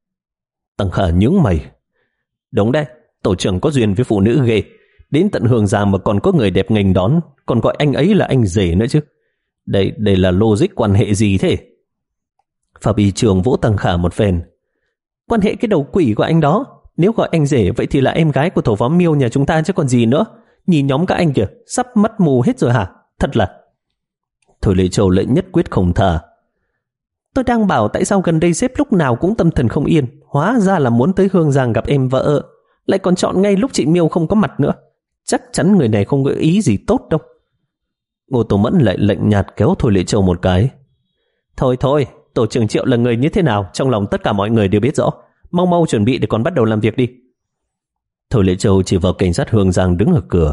Tăng Khả nhướng mày. Đúng đấy, tổ trưởng có duyên với phụ nữ ghê. Đến tận Hương Giang mà còn có người đẹp nghênh đón, còn gọi anh ấy là anh rể nữa chứ. Đây, đây là logic quan hệ gì thế? Phạm Y Trường vỗ Tăng Khả một phen. Quan hệ cái đầu quỷ của anh đó. Nếu gọi anh rể vậy thì là em gái của tổ phó Miêu nhà chúng ta chứ còn gì nữa. Nhìn nhóm các anh kìa, sắp mắt mù hết rồi hả? Thật là... Thôi Lê Châu lại nhất quyết không tha. Tôi đang bảo tại sao gần đây sếp lúc nào cũng tâm thần không yên, hóa ra là muốn tới Hương Giang gặp em vợ, lại còn chọn ngay lúc chị Miêu không có mặt nữa. Chắc chắn người này không có ý gì tốt đâu. Ngô Tô Mẫn lại lạnh nhạt kéo Thôi Lê Châu một cái. Thôi thôi, tổ trưởng Triệu là người như thế nào trong lòng tất cả mọi người đều biết rõ. Mau mau chuẩn bị để còn bắt đầu làm việc đi. Thôi Lê Châu chỉ vào cảnh sát Hương Giang đứng ở cửa.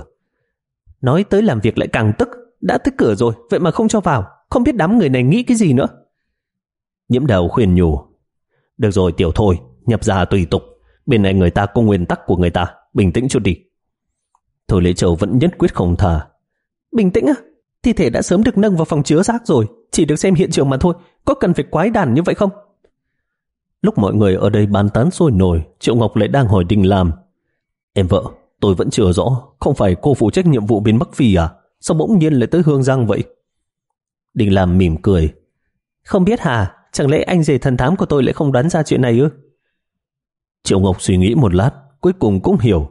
Nói tới làm việc lại càng tức. Đã tới cửa rồi, vậy mà không cho vào. Không biết đám người này nghĩ cái gì nữa. Nhiễm Đào khuyên nhủ. Được rồi Tiểu Thôi, nhập gia tùy tục. Bên này người ta có nguyên tắc của người ta. Bình tĩnh chút đi. Thôi Lê Châu vẫn nhất quyết không thả. Bình tĩnh á? Thi thể đã sớm được nâng vào phòng chứa xác rồi. Chỉ được xem hiện trường mà thôi. Có cần phải quái đản như vậy không? Lúc mọi người ở đây bàn tán sôi nổi, Triệu Ngọc lại đang hỏi Đình Lam. Em vợ, tôi vẫn chưa rõ. Không phải cô phụ trách nhiệm vụ bên Bắc Phi à? Sao bỗng nhiên lại tới Hương Giang vậy? Đình Lam mỉm cười. Không biết hả? Chẳng lẽ anh rể thần thám của tôi lại không đoán ra chuyện này ư? Triệu Ngọc suy nghĩ một lát, cuối cùng cũng hiểu.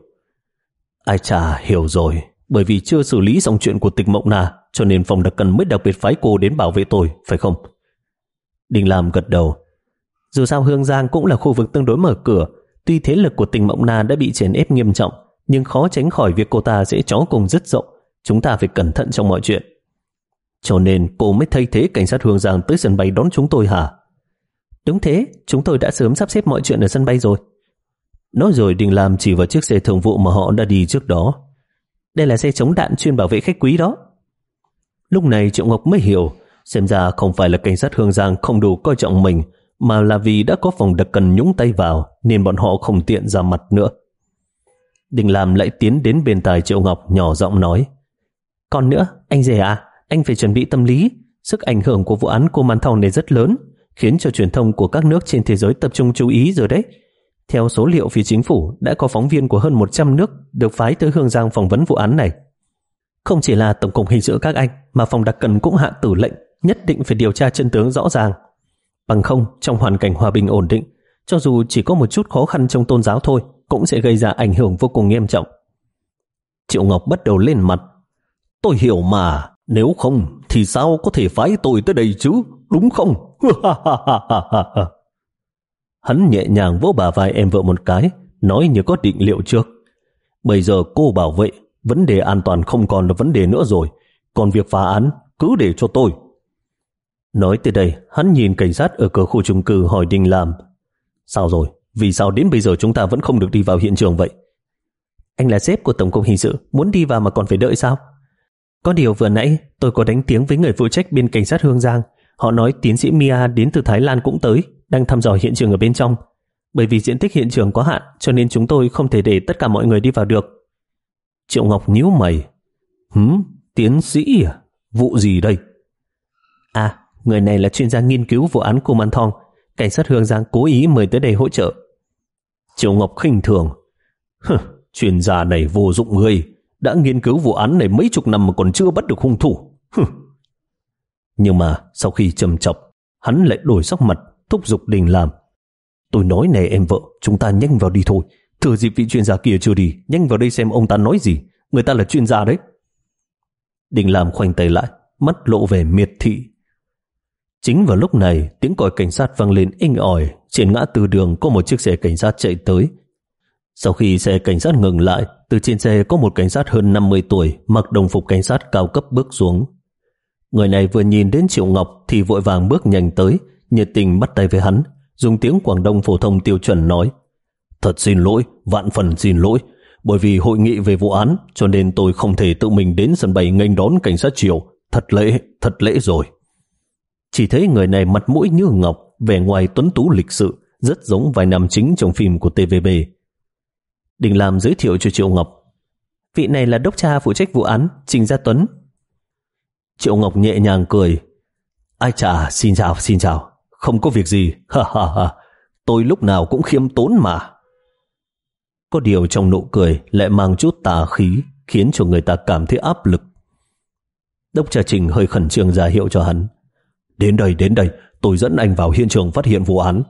Ai chà, hiểu rồi. Bởi vì chưa xử lý xong chuyện của Tịch Mộng Na, cho nên phòng đặc cần mới đặc biệt phái cô đến bảo vệ tôi, phải không? Đình Lam gật đầu. Dù sao Hương Giang cũng là khu vực tương đối mở cửa. Tuy thế lực của Tịch Mộng Na đã bị chèn ép nghiêm trọng, nhưng khó tránh khỏi việc cô ta sẽ chó cùng dứt rộng. Chúng ta phải cẩn thận trong mọi chuyện. Cho nên cô mới thay thế cảnh sát Hương Giang tới sân bay đón chúng tôi hả? Đúng thế, chúng tôi đã sớm sắp xếp mọi chuyện ở sân bay rồi. Nói rồi Đình Lam chỉ vào chiếc xe thường vụ mà họ đã đi trước đó. Đây là xe chống đạn chuyên bảo vệ khách quý đó. Lúc này Triệu Ngọc mới hiểu, xem ra không phải là cảnh sát Hương Giang không đủ coi trọng mình, mà là vì đã có phòng đặc cần nhúng tay vào nên bọn họ không tiện ra mặt nữa. Đình Lam lại tiến đến bên tai Triệu Ngọc nhỏ giọng nói. Còn nữa, anh rể à, anh phải chuẩn bị tâm lý. Sức ảnh hưởng của vụ án cô Man Thong này rất lớn, khiến cho truyền thông của các nước trên thế giới tập trung chú ý rồi đấy. Theo số liệu phía chính phủ, đã có phóng viên của hơn một trăm nước được phái tới Hương Giang phỏng vấn vụ án này. Không chỉ là Tổng cục Hình sự các anh, mà phòng đặc cần cũng hạ tử lệnh nhất định phải điều tra chân tướng rõ ràng. Bằng không, trong hoàn cảnh hòa bình ổn định, cho dù chỉ có một chút khó khăn trong tôn giáo thôi, cũng sẽ gây ra ảnh hưởng vô cùng nghiêm trọng. Triệu Ngọc bắt đầu lên mặt. Tôi hiểu mà, nếu không thì sao có thể phái tôi tới đây chứ, đúng không? Hắn nhẹ nhàng vỗ bả vai em vợ một cái, nói như có định liệu trước. Bây giờ cô bảo vệ, vấn đề an toàn không còn là vấn đề nữa rồi, còn việc phá án cứ để cho tôi. Nói tới đây, hắn nhìn cảnh sát ở cửa khu chung cư hỏi Đình Lam. Sao rồi? Vì sao đến bây giờ chúng ta vẫn không được đi vào hiện trường vậy? Anh là sếp của Tổng cục Hình sự, muốn đi vào mà còn phải đợi sao? Có điều vừa nãy tôi có đánh tiếng với người phụ trách bên cảnh sát Hương Giang. Họ nói tiến sĩ Mia đến từ Thái Lan cũng tới, đang thăm dò hiện trường ở bên trong. Bởi vì diện tích hiện trường có hạn, cho nên chúng tôi không thể để tất cả mọi người đi vào được. Triệu Ngọc nhíu mày. Hửm, tiến sĩ à? Vụ gì đây? À, người này là chuyên gia nghiên cứu vụ án Kuman Thong. Cảnh sát Hương Giang cố ý mời tới đây hỗ trợ. Triệu Ngọc khinh thường. Hừ, chuyên gia này vô dụng người. Đã nghiên cứu vụ án này mấy chục năm mà còn chưa bắt được hung thủ. Hừ. Nhưng mà sau khi trầm trọng, hắn lại đổi sắc mặt, thúc giục Đình Lam. Tôi nói này em vợ, chúng ta nhanh vào đi thôi. Thừa dịp vị chuyên gia kia chưa đi, nhanh vào đây xem ông ta nói gì. Người ta là chuyên gia đấy. Đình Lam khoanh tay lại, mắt lộ vẻ miệt thị. Chính vào lúc này, tiếng còi cảnh sát vang lên inh ỏi. Trên ngã tư đường có một chiếc xe cảnh sát chạy tới. Sau khi xe cảnh sát ngừng lại, từ trên xe có một cảnh sát hơn năm mươi tuổi mặc đồng phục cảnh sát cao cấp bước xuống. Người này vừa nhìn đến Triệu Ngọc thì vội vàng bước nhanh tới, nhiệt tình bắt tay với hắn, dùng tiếng Quảng Đông phổ thông tiêu chuẩn nói: Thật xin lỗi, vạn phần xin lỗi, bởi vì hội nghị về vụ án cho nên tôi không thể tự mình đến sân bay nghênh đón cảnh sát Triệu. Thật lễ, thật lễ rồi. Chỉ thấy người này mặt mũi như ngọc, vẻ ngoài tuấn tú lịch sự, rất giống vài nam chính trong phim của tê vê bê. Đình Lam giới thiệu cho Triệu Ngọc: Vị này là đốc tra phụ trách vụ án, Trình Gia Tuấn. Triệu Ngọc nhẹ nhàng cười: Ai chà, xin chào, xin chào. Không có việc gì, ha ha ha. Tôi lúc nào cũng khiêm tốn mà. Có điều trong nụ cười lại mang chút tà khí, khiến cho người ta cảm thấy áp lực. Đốc tra Trình hơi khẩn trương ra hiệu cho hắn: Đến đây, đến đây, tôi dẫn anh vào hiện trường phát hiện vụ án.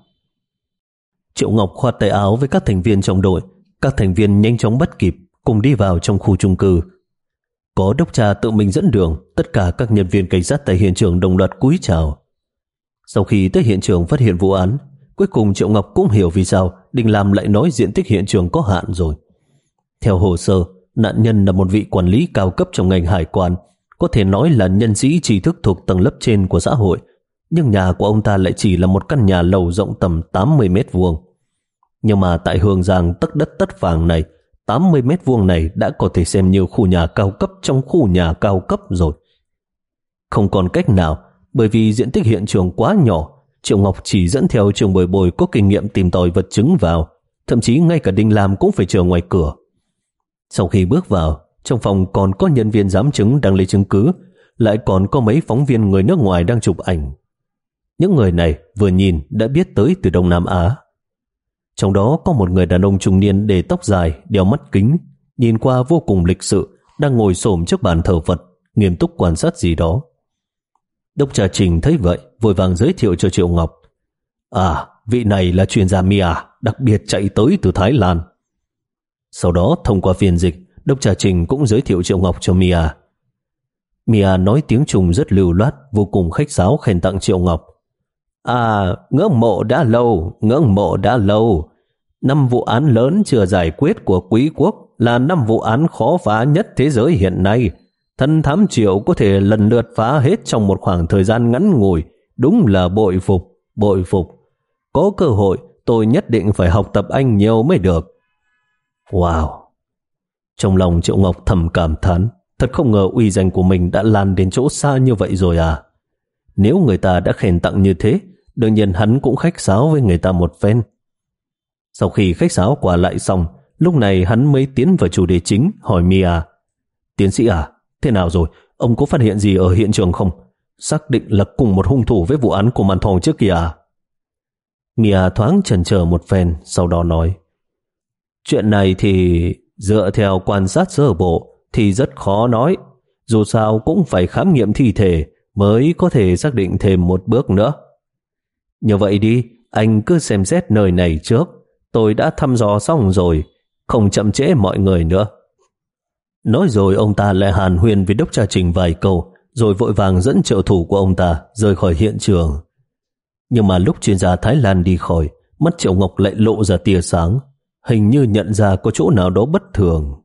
Triệu Ngọc khoát tay áo với các thành viên trong đội. Các thành viên nhanh chóng bắt kịp, cùng đi vào trong khu chung cư. Có đốc tra tự mình dẫn đường, tất cả các nhân viên cảnh sát tại hiện trường đồng loạt cúi chào. Sau khi tới hiện trường phát hiện vụ án, cuối cùng Triệu Ngọc cũng hiểu vì sao Đình Lam lại nói diện tích hiện trường có hạn rồi. Theo hồ sơ, nạn nhân là một vị quản lý cao cấp trong ngành hải quan, có thể nói là nhân sĩ trí thức thuộc tầng lớp trên của xã hội, nhưng nhà của ông ta lại chỉ là một căn nhà lầu rộng tầm tám mươi mét vuông. Nhưng mà tại Hương Giang tất đất tất vàng này, tám mươi mét vuông này đã có thể xem như khu nhà cao cấp trong khu nhà cao cấp rồi. Không còn cách nào, bởi vì diện tích hiện trường quá nhỏ, Triệu Ngọc chỉ dẫn theo Trường Bồi Bồi có kinh nghiệm tìm tòi vật chứng vào, thậm chí ngay cả Đinh Lam cũng phải chờ ngoài cửa. Sau khi bước vào, trong phòng còn có nhân viên giám chứng đang lấy chứng cứ, lại còn có mấy phóng viên người nước ngoài đang chụp ảnh. Những người này vừa nhìn đã biết tới từ Đông Nam Á. Trong đó có một người đàn ông trung niên để tóc dài, đeo mắt kính, nhìn qua vô cùng lịch sự, đang ngồi xổm trước bàn thờ Phật, nghiêm túc quan sát gì đó. Đốc tra Trình thấy vậy, vội vàng giới thiệu cho Triệu Ngọc: À, vị này là chuyên gia Mia, đặc biệt chạy tới từ Thái Lan. Sau đó thông qua phiên dịch, đốc tra Trình cũng giới thiệu Triệu Ngọc cho Mia. Mia nói tiếng Trung rất lưu loát, vô cùng khách sáo khen tặng Triệu Ngọc: À, ngưỡng mộ đã lâu, ngưỡng mộ đã lâu. Năm vụ án lớn chưa giải quyết của quý quốc là năm vụ án khó phá nhất thế giới hiện nay. Thần thám Triệu có thể lần lượt phá hết trong một khoảng thời gian ngắn ngủi, đúng là bội phục, bội phục. Có cơ hội tôi nhất định phải học tập anh nhiều mới được. Wow! Trong lòng Triệu Ngọc thầm cảm thán, thật không ngờ uy danh của mình đã lan đến chỗ xa như vậy rồi à. Nếu người ta đã khen tặng như thế, đương nhiên hắn cũng khách sáo với người ta một phen. Sau khi khách sáo qua lại xong, lúc này hắn mới tiến vào chủ đề chính, hỏi Mia: Tiến sĩ à, thế nào rồi? Ông có phát hiện gì ở hiện trường không? Xác định là cùng một hung thủ với vụ án của Màn Thòng trước kia à? Mia thoáng chần chờ một phen, sau đó nói: Chuyện này thì dựa theo quan sát sơ bộ thì rất khó nói. Dù sao cũng phải khám nghiệm thi thể mới có thể xác định thêm một bước nữa. Như vậy đi, anh cứ xem xét nơi này trước. Tôi đã thăm dò xong rồi, không chậm trễ mọi người nữa. Nói rồi ông ta lại hàn huyên với đốc tra Trình vài câu, rồi vội vàng dẫn trợ thủ của ông ta rời khỏi hiện trường. Nhưng mà lúc chuyên gia Thái Lan đi khỏi, mắt Triệu Ngọc lại lộ ra tia sáng, hình như nhận ra có chỗ nào đó bất thường.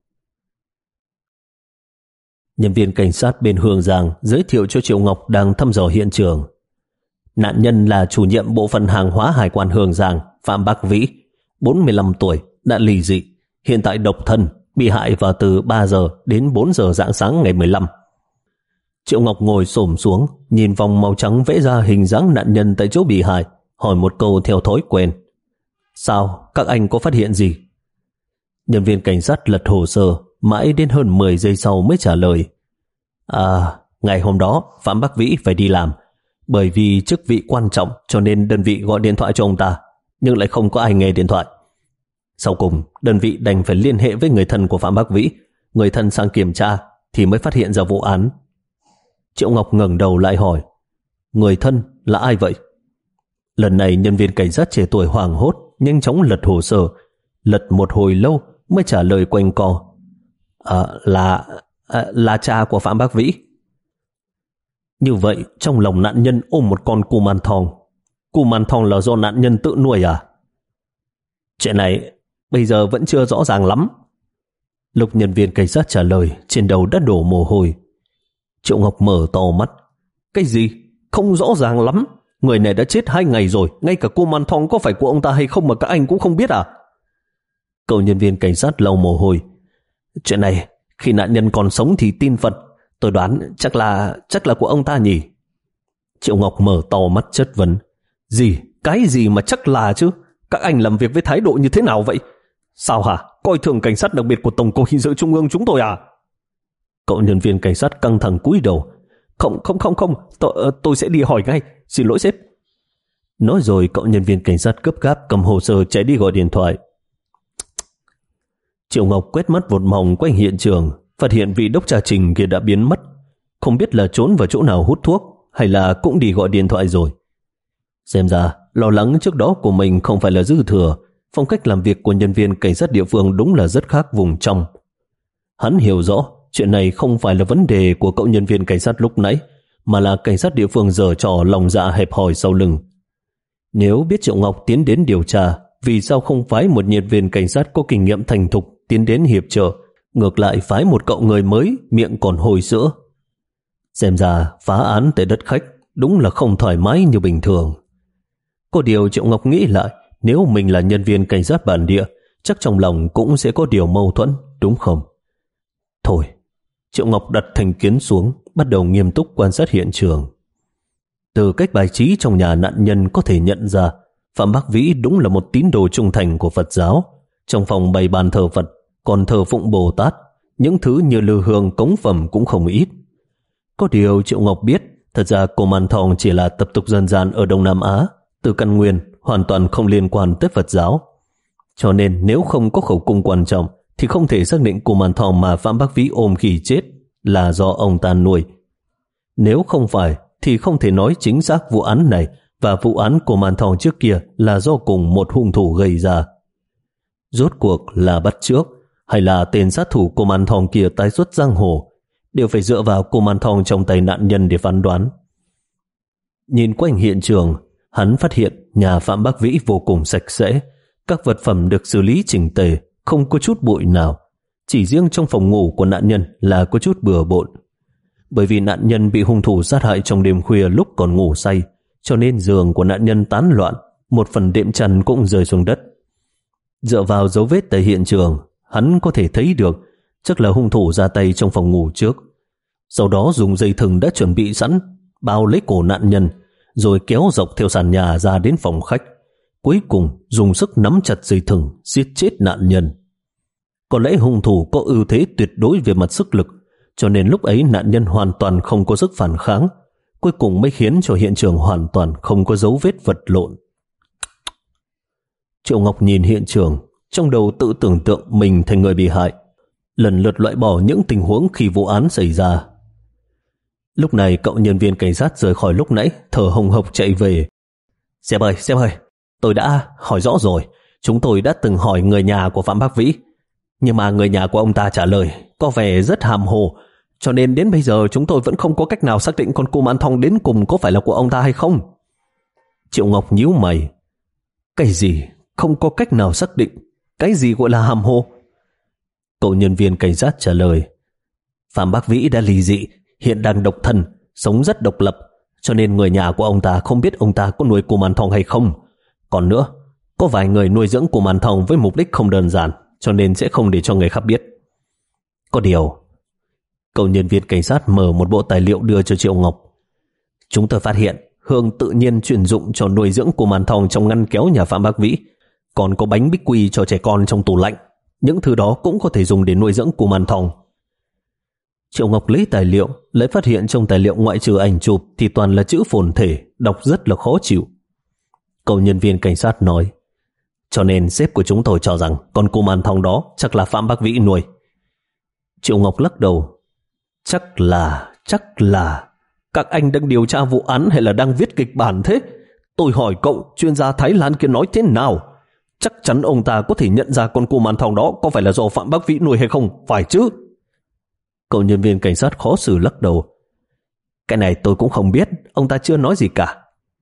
Nhân viên cảnh sát bên Hương Giang giới thiệu cho Triệu Ngọc đang thăm dò hiện trường. Nạn nhân là chủ nhiệm bộ phận hàng hóa hải quan Hương Giang, Phạm Bác Vĩ, bốn mươi lăm tuổi, đã ly dị, hiện tại độc thân, bị hại vào từ ba giờ đến bốn giờ rạng sáng ngày mười lăm. Triệu Ngọc ngồi xổm xuống, nhìn vòng màu trắng vẽ ra hình dáng nạn nhân tại chỗ bị hại, hỏi một câu theo thói quen: Sao, các anh có phát hiện gì? Nhân viên cảnh sát lật hồ sơ, mãi đến hơn mười giây sau mới trả lời: À, ngày hôm đó Phạm Bắc Vĩ phải đi làm, bởi vì chức vị quan trọng cho nên đơn vị gọi điện thoại cho ông ta, nhưng lại không có ai nghe điện thoại. Sau cùng, đơn vị đành phải liên hệ với người thân của Phạm Bắc Vĩ. Người thân sang kiểm tra thì mới phát hiện ra vụ án. Triệu Ngọc ngẩng đầu lại hỏi, người thân là ai vậy? Lần này nhân viên cảnh sát trẻ tuổi hoảng hốt, nhanh chóng lật hồ sơ, lật một hồi lâu mới trả lời quanh co. À, là à, là cha của Phạm Bắc Vĩ. Như vậy trong lòng nạn nhân ôm một con cù man thong. Cù man thong là do nạn nhân tự nuôi à? Chuyện này bây giờ vẫn chưa rõ ràng lắm. Lúc nhân viên cảnh sát trả lời, trên đầu đã đổ mồ hôi. Triệu Ngọc mở to mắt. Cái gì? Không rõ ràng lắm? Người này đã chết hai ngày rồi, ngay cả cô man thong có phải của ông ta hay không mà các anh cũng không biết à? Cậu nhân viên cảnh sát lau mồ hôi. Chuyện này, khi nạn nhân còn sống thì tin Phật. Tôi đoán chắc là chắc là của ông ta nhỉ? Triệu Ngọc mở to mắt chất vấn. Gì? Cái gì mà chắc là chứ? Các anh làm việc với thái độ như thế nào vậy? Sao hả? Coi thường cảnh sát đặc biệt của Tổng cục Hình sự Trung ương chúng tôi à? Cậu nhân viên cảnh sát căng thẳng cúi đầu. Không, không, không, không, tôi, tôi sẽ đi hỏi ngay. Xin lỗi sếp. Nói rồi cậu nhân viên cảnh sát gấp gáp cầm hồ sơ chạy đi gọi điện thoại. Triệu Ngọc quét mắt một vòng quanh hiện trường, phát hiện vị đốc trà Trình kia đã biến mất. Không biết là trốn vào chỗ nào hút thuốc hay là cũng đi gọi điện thoại rồi. Xem ra lo lắng trước đó của mình không phải là dư thừa. Phong cách làm việc của nhân viên cảnh sát địa phương đúng là rất khác vùng trong. Hắn hiểu rõ chuyện này không phải là vấn đề của cậu nhân viên cảnh sát lúc nãy, mà là cảnh sát địa phương giở trò lòng dạ hẹp hòi sau lưng. Nếu biết Triệu Ngọc tiến đến điều tra, vì sao không phái một nhân viên cảnh sát có kinh nghiệm thành thục tiến đến hiệp trợ, ngược lại phái một cậu người mới miệng còn hôi sữa? Xem ra phá án tại đất khách đúng là không thoải mái như bình thường. Có điều Triệu Ngọc nghĩ lại, nếu mình là nhân viên cảnh sát bản địa, chắc trong lòng cũng sẽ có điều mâu thuẫn, đúng không? Thôi, Triệu Ngọc đặt thành kiến xuống, bắt đầu nghiêm túc quan sát hiện trường. Từ cách bài trí trong nhà nạn nhân có thể nhận ra Phạm Bắc Vĩ đúng là một tín đồ trung thành của Phật giáo. Trong phòng bày bàn thờ Phật, còn thờ phụng Bồ Tát, những thứ như lư hương cống phẩm cũng không ít. Có điều Triệu Ngọc biết, thật ra cô Man Thong chỉ là tập tục dân gian ở Đông Nam Á, từ căn nguyên hoàn toàn không liên quan tới Phật giáo. Cho nên nếu không có khẩu cung quan trọng thì không thể xác định cô Man Thong mà Phạm Bắc Vĩ ôm khi chết là do ông ta nuôi. Nếu không phải thì không thể nói chính xác vụ án này và vụ án của Man Thong trước kia là do cùng một hung thủ gây ra. Rốt cuộc là bắt chước hay là tên sát thủ của Man Thong kia tái xuất giang hồ, đều phải dựa vào cô Man Thong trong tay nạn nhân để phán đoán. Nhìn quanh hiện trường, hắn phát hiện nhà Phạm Bắc Vĩ vô cùng sạch sẽ, các vật phẩm được xử lý chỉnh tề, không có chút bụi nào. Chỉ riêng trong phòng ngủ của nạn nhân là có chút bừa bộn. Bởi vì nạn nhân bị hung thủ sát hại trong đêm khuya lúc còn ngủ say, cho nên giường của nạn nhân tán loạn, một phần đệm chăn cũng rơi xuống đất. Dựa vào dấu vết tại hiện trường, hắn có thể thấy được chắc là hung thủ ra tay trong phòng ngủ trước. Sau đó dùng dây thừng đã chuẩn bị sẵn, bao lấy cổ nạn nhân, rồi kéo dọc theo sàn nhà ra đến phòng khách. Cuối cùng dùng sức nắm chặt dây thừng, giết chết nạn nhân. Có lẽ hung thủ có ưu thế tuyệt đối về mặt sức lực, cho nên lúc ấy nạn nhân hoàn toàn không có sức phản kháng, cuối cùng mới khiến cho hiện trường hoàn toàn không có dấu vết vật lộn. Triệu Ngọc nhìn hiện trường, trong đầu tự tưởng tượng mình thành người bị hại, lần lượt loại bỏ những tình huống khi vụ án xảy ra. Lúc này cậu nhân viên cảnh sát rời khỏi lúc nãy, thở hồng hộc chạy về. Sếp ơi, sếp ơi, tôi đã hỏi rõ rồi, chúng tôi đã từng hỏi người nhà của Phạm Bắc Vĩ, nhưng mà người nhà của ông ta trả lời có vẻ rất hàm hồ, cho nên đến bây giờ chúng tôi vẫn không có cách nào xác định con cô Man Thong đến cùng có phải là của ông ta hay không. Triệu Ngọc nhíu mày. Cái gì không có cách nào xác định? Cái gì gọi là hàm hồ? Cậu nhân viên cảnh sát trả lời, Phạm Bắc Vĩ đã ly dị, hiện đang độc thân, sống rất độc lập, cho nên người nhà của ông ta không biết ông ta có nuôi cô Man Thong hay không. Còn nữa, có vài người nuôi dưỡng cô Man Thong với mục đích không đơn giản, cho nên sẽ không để cho người khác biết. Có điều, cậu nhân viên cảnh sát mở một bộ tài liệu đưa cho Triệu Ngọc. Chúng tôi phát hiện hương tự nhiên chuyển dụng cho nuôi dưỡng cô Man Thong trong ngăn kéo nhà Phạm Bắc Vĩ, còn có bánh bích quy cho trẻ con trong tủ lạnh. Những thứ đó cũng có thể dùng để nuôi dưỡng cô Man Thong. Triệu Ngọc lấy tài liệu, lại phát hiện trong tài liệu ngoại trừ ảnh chụp thì toàn là chữ phồn thể, đọc rất là khó chịu. Cậu nhân viên cảnh sát nói, cho nên sếp của chúng tôi cho rằng con cô man thong đó chắc là Phạm Bắc Vĩ nuôi. Triệu Ngọc lắc đầu, chắc là, chắc là, các anh đang điều tra vụ án hay là đang viết kịch bản thế? Tôi hỏi cậu, chuyên gia Thái Lan kia nói thế nào? Chắc chắn ông ta có thể nhận ra con cô man thong đó có phải là do Phạm Bắc Vĩ nuôi hay không, phải chứ? Cậu nhân viên cảnh sát khó xử lắc đầu, cái này tôi cũng không biết, ông ta chưa nói gì cả.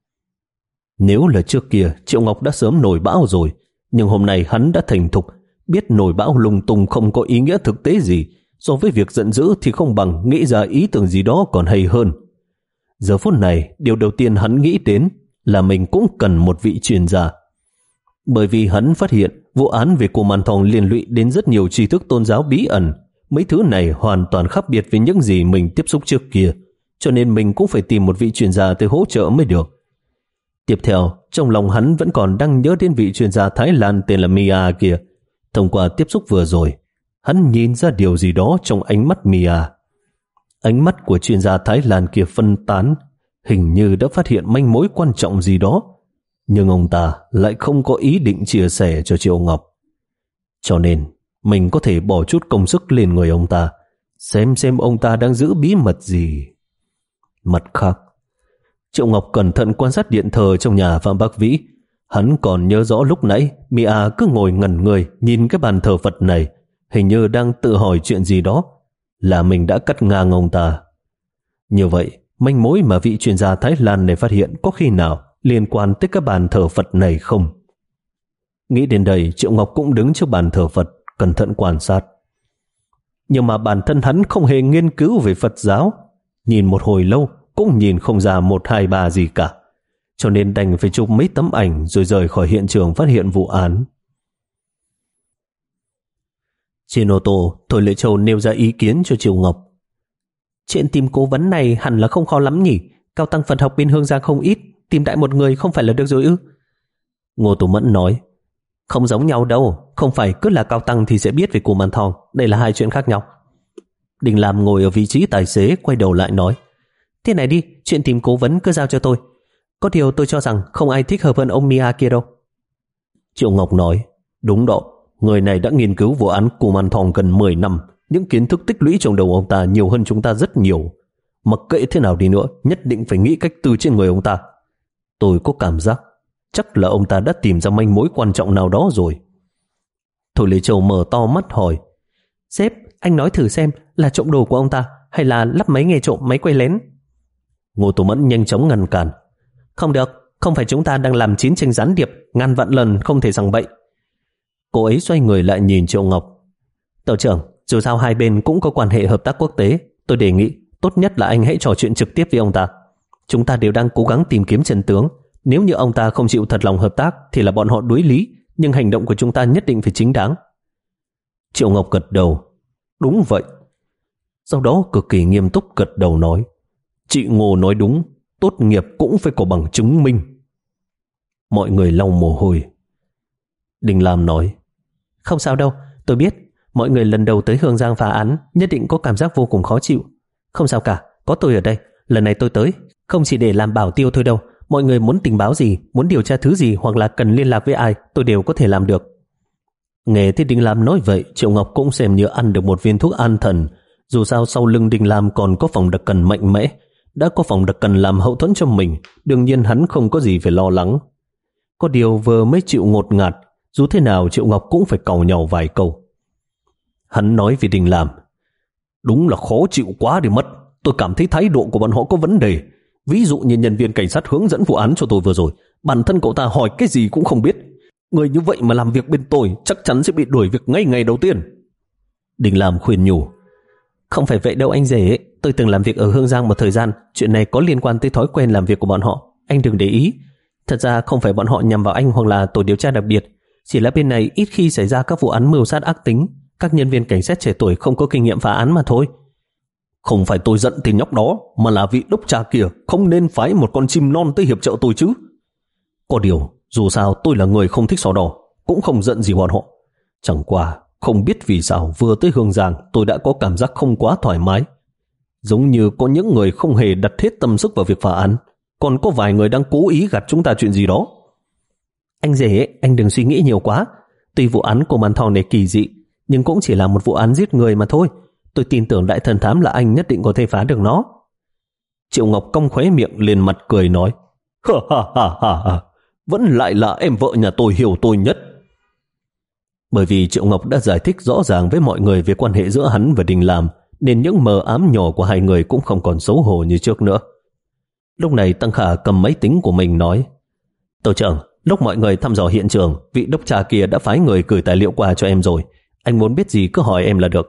Nếu là trước kia, Triệu Ngọc đã sớm nổi bão rồi, nhưng hôm nay hắn đã thành thục, biết nổi bão lung tung không có ý nghĩa thực tế gì, so với việc giận dữ thì không bằng nghĩ ra ý tưởng gì đó còn hay hơn. Giờ phút này, điều đầu tiên hắn nghĩ đến là mình cũng cần một vị chuyên gia. Bởi vì hắn phát hiện vụ án về cô man thong liên lụy đến rất nhiều tri thức tôn giáo bí ẩn. Mấy thứ này hoàn toàn khác biệt với những gì mình tiếp xúc trước kia, cho nên mình cũng phải tìm một vị chuyên gia tới hỗ trợ mới được. Tiếp theo, trong lòng hắn vẫn còn đang nhớ đến vị chuyên gia Thái Lan tên là Mia kia. Thông qua tiếp xúc vừa rồi, hắn nhìn ra điều gì đó trong ánh mắt Mia. Ánh mắt của chuyên gia Thái Lan kia phân tán, hình như đã phát hiện manh mối quan trọng gì đó, nhưng ông ta lại không có ý định chia sẻ cho Triệu Ngọc. Cho nên, mình có thể bỏ chút công sức lên người ông ta, xem xem ông ta đang giữ bí mật gì. Mặt khác, Triệu Ngọc cẩn thận quan sát điện thờ trong nhà Phạm Bắc Vĩ. Hắn còn nhớ rõ lúc nãy Mia cứ ngồi ngẩn người nhìn cái bàn thờ Phật này, hình như đang tự hỏi chuyện gì đó, là mình đã cắt ngang ông ta. Như vậy, manh mối mà vị chuyên gia Thái Lan này phát hiện có khi nào liên quan tới cái bàn thờ Phật này không? Nghĩ đến đây, Triệu Ngọc cũng đứng trước bàn thờ Phật, cẩn thận quan sát. Nhưng mà bản thân hắn không hề nghiên cứu về Phật giáo, nhìn một hồi lâu cũng nhìn không ra một hai ba gì cả, cho nên đành phải chụp mấy tấm ảnh rồi rời khỏi hiện trường phát hiện vụ án. Trên ô tô, Thôi Lệ Châu nêu ra ý kiến cho Triệu Ngọc. Chuyện tìm cố vấn này hẳn là không khó lắm nhỉ, cao tăng Phật học bên Hương Giang không ít, tìm đại một người không phải là được rồi ư? Ngô Tổ Mẫn nói, không giống nhau đâu, không phải cứ là cao tăng thì sẽ biết về cô man thong, đây là hai chuyện khác nhau. Đình Lam ngồi ở vị trí tài xế quay đầu lại nói, thế này đi, chuyện tìm cố vấn cứ giao cho tôi, có điều tôi cho rằng không ai thích hợp hơn ông Mia kia đâu. Triệu Ngọc nói, đúng đó, người này đã nghiên cứu vụ án cô man thong gần mười năm, những kiến thức tích lũy trong đầu ông ta nhiều hơn chúng ta rất nhiều. Mặc kệ thế nào đi nữa, nhất định phải nghĩ cách từ trên người ông ta. Tôi có cảm giác chắc là ông ta đã tìm ra manh mối quan trọng nào đó rồi. Thôi Lê Châu mở to mắt hỏi, sếp, anh nói thử xem là trộm đồ của ông ta hay là lắp máy nghe trộm, máy quay lén? Ngô Tổ Mẫn nhanh chóng ngăn cản, không được, không phải chúng ta đang làm chiến tranh gián điệp, ngàn vạn lần không thể rằng bậy. Cô ấy xoay người lại nhìn Triệu Ngọc, tàu trưởng, dù sao hai bên cũng có quan hệ hợp tác quốc tế, tôi đề nghị tốt nhất là anh hãy trò chuyện trực tiếp với ông ta. Chúng ta đều đang cố gắng tìm kiếm chân tướng, nếu như ông ta không chịu thật lòng hợp tác thì là bọn họ đối lý, nhưng hành động của chúng ta nhất định phải chính đáng. Triệu Ngọc gật đầu, đúng vậy. Sau đó cực kỳ nghiêm túc gật đầu nói, chị Ngô nói đúng, tốt nghiệp cũng phải có bằng chứng minh. Mọi người lau mồ hôi. Đình Lam nói, không sao đâu, tôi biết mọi người lần đầu tới Hương Giang phá án nhất định có cảm giác vô cùng khó chịu. Không sao cả, có tôi ở đây, lần này tôi tới không chỉ để làm bảo tiêu thôi đâu, mọi người muốn tình báo gì, muốn điều tra thứ gì hoặc là cần liên lạc với ai, tôi đều có thể làm được. Nghe thấy Đình Lam nói vậy, Triệu Ngọc cũng xem như ăn được một viên thuốc an thần. Dù sao sau lưng Đình Lam còn có phòng đặc cần mạnh mẽ, đã có phòng đặc cần làm hậu thuẫn cho mình, đương nhiên hắn không có gì phải lo lắng. Có điều vừa mới chịu ngột ngạt, dù thế nào Triệu Ngọc cũng phải càu nhàu vài câu. Hắn nói với Đình Lam, đúng là khó chịu quá đi mất, tôi cảm thấy thái độ của bọn họ có vấn đề. Ví dụ như nhân viên cảnh sát hướng dẫn vụ án cho tôi vừa rồi, bản thân cậu ta hỏi cái gì cũng không biết. Người như vậy mà làm việc bên tôi chắc chắn sẽ bị đuổi việc ngay ngày đầu tiên. Đình Lam khuyên nhủ, không phải vậy đâu anh rể, tôi từng làm việc ở Hương Giang một thời gian, chuyện này có liên quan tới thói quen làm việc của bọn họ, anh đừng để ý. Thật ra không phải bọn họ nhằm vào anh hoặc là tổ điều tra đặc biệt, chỉ là bên này ít khi xảy ra các vụ án mưu sát ác tính, các nhân viên cảnh sát trẻ tuổi không có kinh nghiệm phá án mà thôi. Không phải tôi giận tên nhóc đó, mà là vị đốc cha kia không nên phái một con chim non tới hiệp trợ tôi chứ. Có điều, dù sao tôi là người không thích sò đỏ, cũng không giận gì bọn họ. Chẳng qua, không biết vì sao vừa tới Hương Giang tôi đã có cảm giác không quá thoải mái, Giống như có những người không hề đặt hết tâm sức vào việc phá án, còn có vài người đang cố ý gạt chúng ta chuyện gì đó. Anh rể, anh đừng suy nghĩ nhiều quá. Tuy vụ án của Man Thong này kỳ dị, nhưng cũng chỉ là một vụ án giết người mà thôi. Tôi tin tưởng đại thần thám là anh nhất định có thể phá được nó. Triệu Ngọc cong khóe miệng lên mặt cười nói, ha ha ha ha ha, vẫn lại là em vợ nhà tôi hiểu tôi nhất. Bởi vì Triệu Ngọc đã giải thích rõ ràng với mọi người về quan hệ giữa hắn và Đình Lam, nên những mờ ám nhỏ của hai người cũng không còn xấu hổ như trước nữa. Lúc này Tăng Khả cầm máy tính của mình nói, Tổ trưởng, lúc mọi người thăm dò hiện trường, vị đốc tra kia đã phái người gửi tài liệu qua cho em rồi. Anh muốn biết gì cứ hỏi em là được.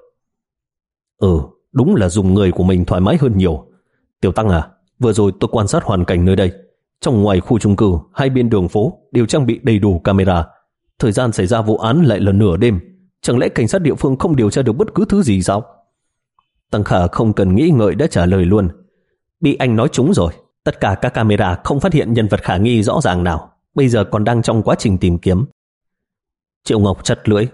Ừ, đúng là dùng người của mình thoải mái hơn nhiều. Tiểu Tăng à, vừa rồi tôi quan sát hoàn cảnh nơi đây. Trong ngoài khu chung cư, hai bên đường phố đều trang bị đầy đủ camera. Thời gian xảy ra vụ án lại là nửa đêm. Chẳng lẽ cảnh sát địa phương không điều tra được bất cứ thứ gì sao? Tăng Khả không cần nghĩ ngợi đã trả lời luôn. Bị anh nói trúng rồi. Tất cả các camera không phát hiện nhân vật khả nghi rõ ràng nào. Bây giờ còn đang trong quá trình tìm kiếm. Triệu Ngọc chặt lưỡi.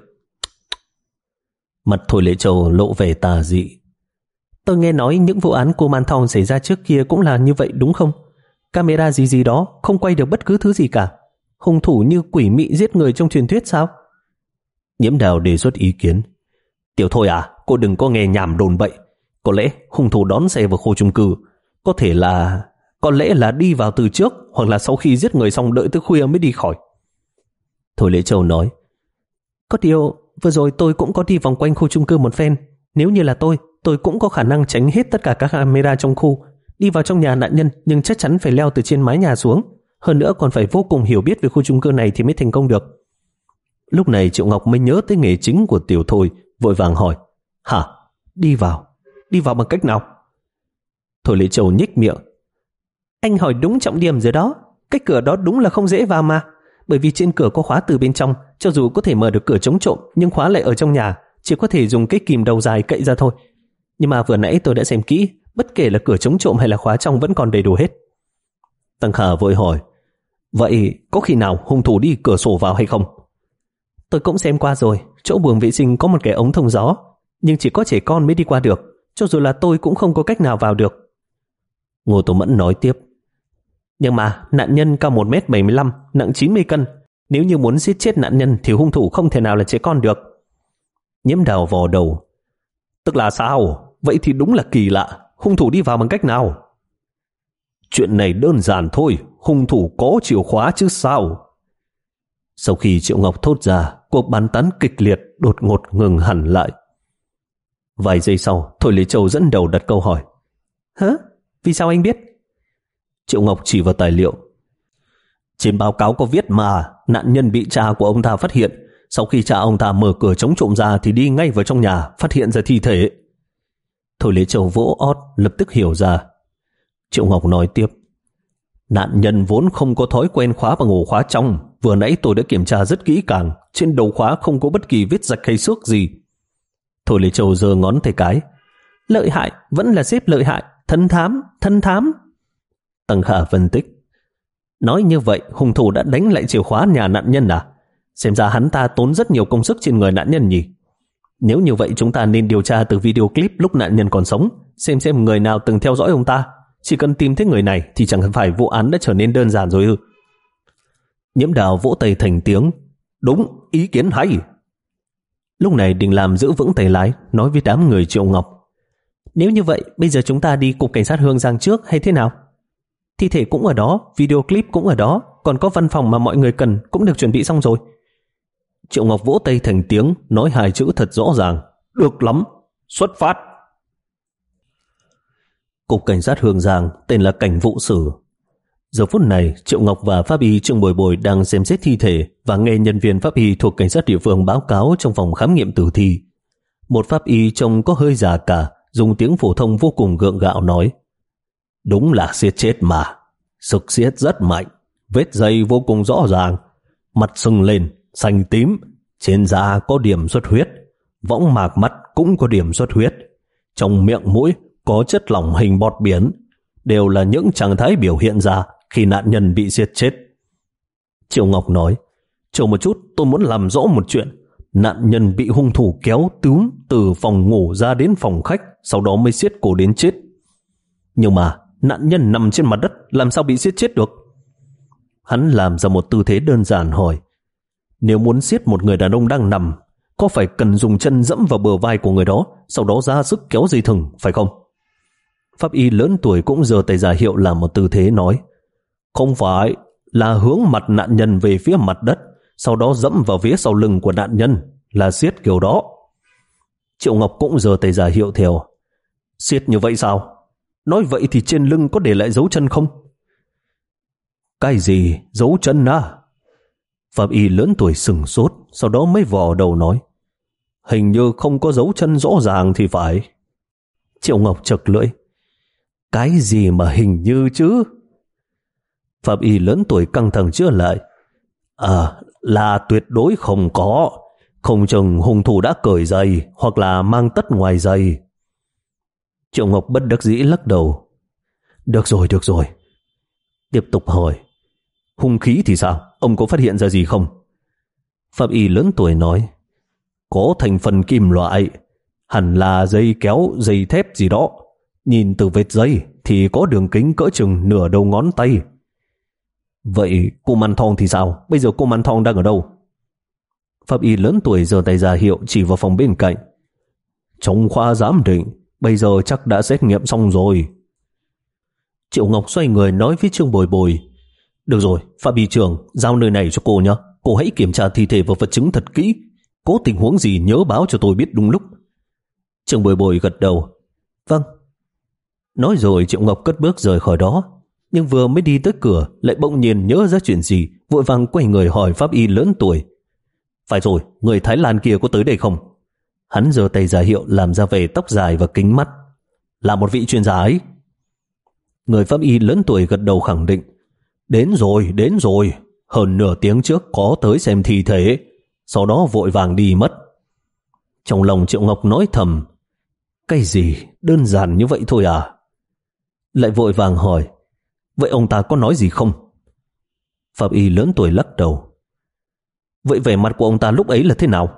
Mặt Thôi Lệ Châu lộ vẻ tà dị. Tôi nghe nói những vụ án của Man Thong xảy ra trước kia cũng là như vậy đúng không? Camera gì gì đó không quay được bất cứ thứ gì cả. Hung thủ như quỷ mị giết người trong truyền thuyết sao? Nhiễm Đào đề xuất ý kiến. Tiểu Thôi à, cô đừng có nghe nhảm đồn bậy. Có lẽ hung thủ đón xe vào khu chung cư. Có thể là... Có lẽ là đi vào từ trước, hoặc là sau khi giết người xong đợi tới khuya mới đi khỏi. Thôi Lễ Châu nói, có điều vừa rồi tôi cũng có đi vòng quanh khu chung cư một phen. Nếu như là tôi, tôi cũng có khả năng tránh hết tất cả các camera trong khu, đi vào trong nhà nạn nhân, nhưng chắc chắn phải leo từ trên mái nhà xuống. Hơn nữa còn phải vô cùng hiểu biết về khu chung cư này thì mới thành công được. Lúc này Triệu Ngọc mới nhớ tới nghề chính của Tiểu Thôi, vội vàng hỏi, hả? Đi vào? Đi vào bằng cách nào? Thôi Lễ Châu nhếch miệng. Anh hỏi đúng trọng điểm rồi đó. Cái cửa đó đúng là không dễ vào mà. Bởi vì trên cửa có khóa từ bên trong. Cho dù có thể mở được cửa chống trộm, nhưng khóa lại ở trong nhà, chỉ có thể dùng cái kìm đầu dài cậy ra thôi. Nhưng mà vừa nãy tôi đã xem kỹ, bất kể là cửa chống trộm hay là khóa trong vẫn còn đầy đủ hết. Tăng Khả vội hỏi, vậy có khi nào hung thủ đi cửa sổ vào hay không? Tôi cũng xem qua rồi. Chỗ buồng vệ sinh có một cái ống thông gió, nhưng chỉ có trẻ con mới đi qua được. Cho dù là tôi cũng không có cách nào vào được. Ngô Tô Mẫn nói tiếp, nhưng mà nạn nhân cao một mét bảy mươi lăm, nặng chín mươi cân. Nếu như muốn giết chết nạn nhân thì hung thủ không thể nào là trẻ con được. Nhiễm Đào vò đầu. Tức là sao? Vậy thì đúng là kỳ lạ. Hung thủ đi vào bằng cách nào? Chuyện này đơn giản thôi. Hung thủ có chìa khóa chứ sao? Sau khi Triệu Ngọc thốt ra, cuộc bàn tán kịch liệt đột ngột ngừng hẳn lại. Vài giây sau, Thôi Lễ Châu dẫn đầu đặt câu hỏi. Hả? Vì sao anh biết? Triệu Ngọc chỉ vào tài liệu. Trên báo cáo có viết mà nạn nhân bị cha của ông ta phát hiện. Sau khi cha ông ta mở cửa chống trộm ra thì đi ngay vào trong nhà, phát hiện ra thi thể. Thôi Lễ Châu vỗ ót, lập tức hiểu ra. Triệu Ngọc nói tiếp, nạn nhân vốn không có thói quen khóa bằng ổ khóa trong. Vừa nãy tôi đã kiểm tra rất kỹ càng, trên đầu khóa không có bất kỳ vết rạch hay xước gì. Thôi Lễ Châu giơ ngón tay cái. Lợi hại, vẫn là xếp lợi hại. Thân thám, thân thám. Tăng Khả phân tích. Nói như vậy, hung thủ đã đánh lại chìa khóa nhà nạn nhân à? Xem ra hắn ta tốn rất nhiều công sức trên người nạn nhân nhỉ? Nếu như vậy chúng ta nên điều tra từ video clip lúc nạn nhân còn sống, xem xem người nào từng theo dõi ông ta. Chỉ cần tìm thấy người này thì chẳng phải vụ án đã trở nên đơn giản rồi ư? Nhiễm Đào vỗ tay thành tiếng. Đúng, ý kiến hay. Lúc này Đình Lam giữ vững tay lái, nói với đám người Triệu Ngọc. Nếu như vậy, bây giờ chúng ta đi cục cảnh sát Hương Giang trước hay thế nào? Thi thể cũng ở đó, video clip cũng ở đó, còn có văn phòng mà mọi người cần cũng được chuẩn bị xong rồi. Triệu Ngọc vỗ tay thành tiếng, nói hai chữ thật rõ ràng. Được lắm, xuất phát. Cục cảnh sát Hương Giang tên là Cảnh vụ sử. Giờ phút này, Triệu Ngọc và pháp y Trương Bồi Bồi đang xem xét thi thể và nghe nhân viên pháp y thuộc cảnh sát địa phương báo cáo trong phòng khám nghiệm tử thi. Một pháp y trông có hơi già cả, dùng tiếng phổ thông vô cùng gượng gạo nói, đúng là giết chết mà, sức giết rất mạnh, vết dây vô cùng rõ ràng, mặt sưng lên, xanh tím, trên da có điểm xuất huyết, võng mạc mắt cũng có điểm xuất huyết, trong miệng mũi có chất lỏng hình bọt biển, đều là những trạng thái biểu hiện ra khi nạn nhân bị giết chết. Triệu Ngọc nói, chờ một chút, tôi muốn làm rõ một chuyện. Nạn nhân bị hung thủ kéo túm từ phòng ngủ ra đến phòng khách, sau đó mới siết cổ đến chết. Nhưng mà nạn nhân nằm trên mặt đất, làm sao bị siết chết được? Hắn làm ra một tư thế đơn giản hỏi, nếu muốn siết một người đàn ông đang nằm, có phải cần dùng chân dẫm vào bờ vai của người đó, sau đó ra sức kéo dây thừng, phải không? Pháp y lớn tuổi cũng giơ tay ra hiệu làm một tư thế nói, không phải, là hướng mặt nạn nhân về phía mặt đất, sau đó dẫm vào phía sau lưng của nạn nhân, là siết kiểu đó. Triệu Ngọc cũng giơ tay ra hiệu theo. Siết như vậy sao? Nói vậy thì trên lưng có để lại dấu chân không? Cái gì? Dấu chân à? Pháp y lớn tuổi sừng sốt, sau đó mới vò đầu nói, hình như không có dấu chân rõ ràng thì phải. Triệu Ngọc chật lưỡi, cái gì mà hình như chứ? Pháp y lớn tuổi căng thẳng chữa lại, À, là tuyệt đối không có. Không chừng hung thủ đã cởi giày hoặc là mang tất ngoài giày. Triệu Ngọc bất đắc dĩ lắc đầu. Được rồi, được rồi. Tiếp tục hỏi, hung khí thì sao? Ông có phát hiện ra gì không? Pháp y lớn tuổi nói, có thành phần kim loại, hẳn là dây kéo, dây thép gì đó. Nhìn từ vết dây thì có đường kính cỡ chừng nửa đầu ngón tay. Vậy cô Man Thong thì sao? Bây giờ cô Man Thong đang ở đâu? Pháp y lớn tuổi giơ tay ra hiệu chỉ vào phòng bên cạnh. Trong khoa giám định, bây giờ chắc đã xét nghiệm xong rồi. Triệu Ngọc xoay người nói với Trương Bồi Bồi, được rồi, Pháp y trưởng, giao nơi này cho cô nhé. Cô hãy kiểm tra thi thể và vật chứng thật kỹ. Có tình huống gì nhớ báo cho tôi biết đúng lúc. Trương Bồi Bồi gật đầu. Vâng. Nói rồi Triệu Ngọc cất bước rời khỏi đó. Nhưng vừa mới đi tới cửa lại bỗng nhiên nhớ ra chuyện gì, vội vàng quay người hỏi pháp y lớn tuổi. Phải rồi, người Thái Lan kia có tới đây không? Hắn giơ tay ra hiệu làm ra vẻ tóc dài và kính mắt. Là một vị chuyên gia ấy. Người pháp y lớn tuổi gật đầu khẳng định. Đến rồi, đến rồi. Hơn nửa tiếng trước có tới xem thi thể, sau đó vội vàng đi mất. Trong lòng Triệu Ngọc nói thầm, cái gì, đơn giản như vậy thôi à? Lại vội vàng hỏi, vậy ông ta có nói gì không? Pháp y lớn tuổi lắc đầu. Vậy vẻ mặt của ông ta lúc ấy là thế nào?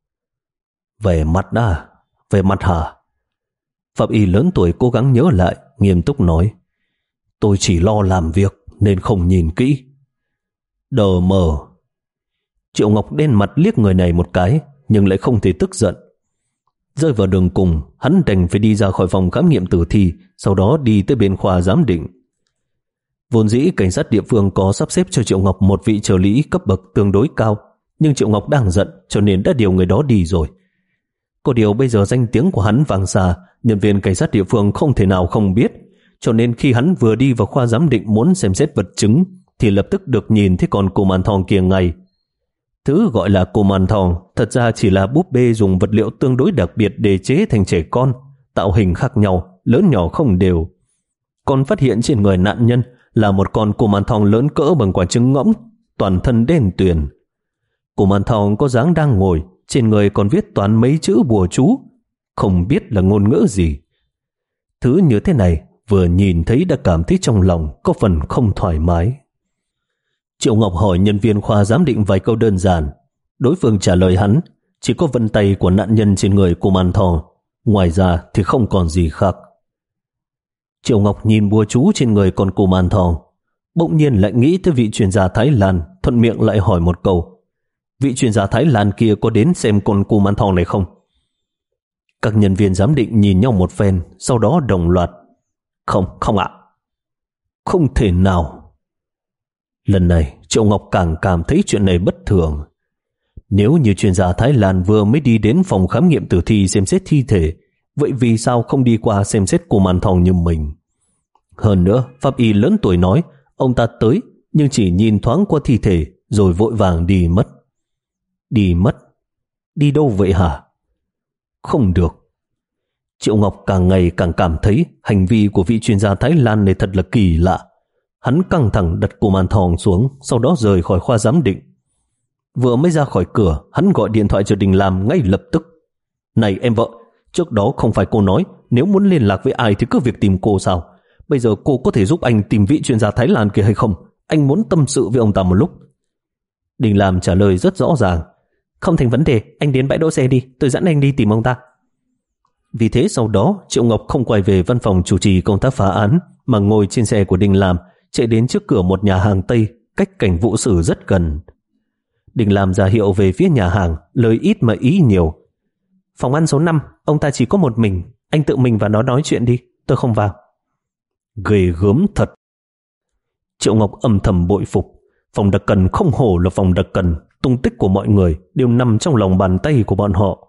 Vẻ mặt à? Vẻ mặt hả? Pháp y lớn tuổi cố gắng nhớ lại, nghiêm túc nói, tôi chỉ lo làm việc nên không nhìn kỹ. Đờ mờ. Triệu Ngọc đen mặt liếc người này một cái, nhưng lại không thể tức giận. Rơi vào đường cùng, hắn đành phải đi ra khỏi phòng khám nghiệm tử thi, sau đó đi tới bên khoa giám định. Vốn dĩ cảnh sát địa phương có sắp xếp cho Triệu Ngọc một vị trợ lý cấp bậc tương đối cao, nhưng Triệu Ngọc đang giận cho nên đã điều người đó đi rồi. Có điều bây giờ danh tiếng của hắn vang xa, nhân viên cảnh sát địa phương không thể nào không biết, cho nên khi hắn vừa đi vào khoa giám định muốn xem xét vật chứng thì lập tức được nhìn thấy con cô Man Thong kia ngay. Thứ gọi là cô Man Thong thật ra chỉ là búp bê dùng vật liệu tương đối đặc biệt để chế thành trẻ con, tạo hình khác nhau, lớn nhỏ không đều. Còn phát hiện trên người nạn nhân là một con cô Man Thong lớn cỡ bằng quả trứng ngỗng, toàn thân đen tuyền. Cô Man Thong có dáng đang ngồi, trên người còn viết toàn mấy chữ bùa chú, không biết là ngôn ngữ gì. Thứ như thế này vừa nhìn thấy đã cảm thấy trong lòng có phần không thoải mái. Triệu Ngọc hỏi nhân viên khoa giám định vài câu đơn giản. Đối phương trả lời hắn chỉ có vân tay của nạn nhân trên người cô Man Thong, ngoài ra thì không còn gì khác. Triệu Ngọc nhìn bùa chú trên người con cô Man Thong, bỗng nhiên lại nghĩ tới vị chuyên gia Thái Lan, thuận miệng lại hỏi một câu, vị chuyên gia Thái Lan kia có đến xem con cô Man Thong này không? Các nhân viên giám định nhìn nhau một phen, sau đó đồng loạt, không, không ạ. Không thể nào. Lần này Triệu Ngọc càng cảm thấy chuyện này bất thường. Nếu như chuyên gia Thái Lan vừa mới đi đến phòng khám nghiệm tử thi xem xét thi thể, vậy vì sao không đi qua xem xét cô Man Thong như mình? Hơn nữa, pháp y lớn tuổi nói ông ta tới nhưng chỉ nhìn thoáng qua thi thể rồi vội vàng đi mất. Đi mất? Đi đâu vậy hả? Không được. Triệu Ngọc càng ngày càng cảm thấy hành vi của vị chuyên gia Thái Lan này thật là kỳ lạ. Hắn căng thẳng đặt cô Man Thong xuống, sau đó rời khỏi khoa giám định. Vừa mới ra khỏi cửa, hắn gọi điện thoại cho Đình Lam ngay lập tức. Này em vợ, trước đó không phải cô nói nếu muốn liên lạc với ai thì cứ việc tìm cô sao? Bây giờ cô có thể giúp anh tìm vị chuyên gia Thái Lan kia hay không? Anh muốn tâm sự với ông ta một lúc. Đình Lam trả lời rất rõ ràng. Không thành vấn đề, anh đến bãi đỗ xe đi, tôi dẫn anh đi tìm ông ta. Vì thế sau đó Triệu Ngọc không quay về văn phòng chủ trì công tác phá án, mà ngồi trên xe của Đình Lam chạy đến trước cửa một nhà hàng Tây cách cảnh vụ sử rất gần. Đình Lam ra hiệu về phía nhà hàng, lời ít mà ý nhiều. Phòng ăn số năm, ông ta chỉ có một mình, anh tự mình vào đó nói chuyện đi, tôi không vào. Ghê gớm thật. Triệu Ngọc âm thầm bội phục. Phòng đặc cần không hổ là phòng đặc cần, tung tích của mọi người đều nằm trong lòng bàn tay của bọn họ.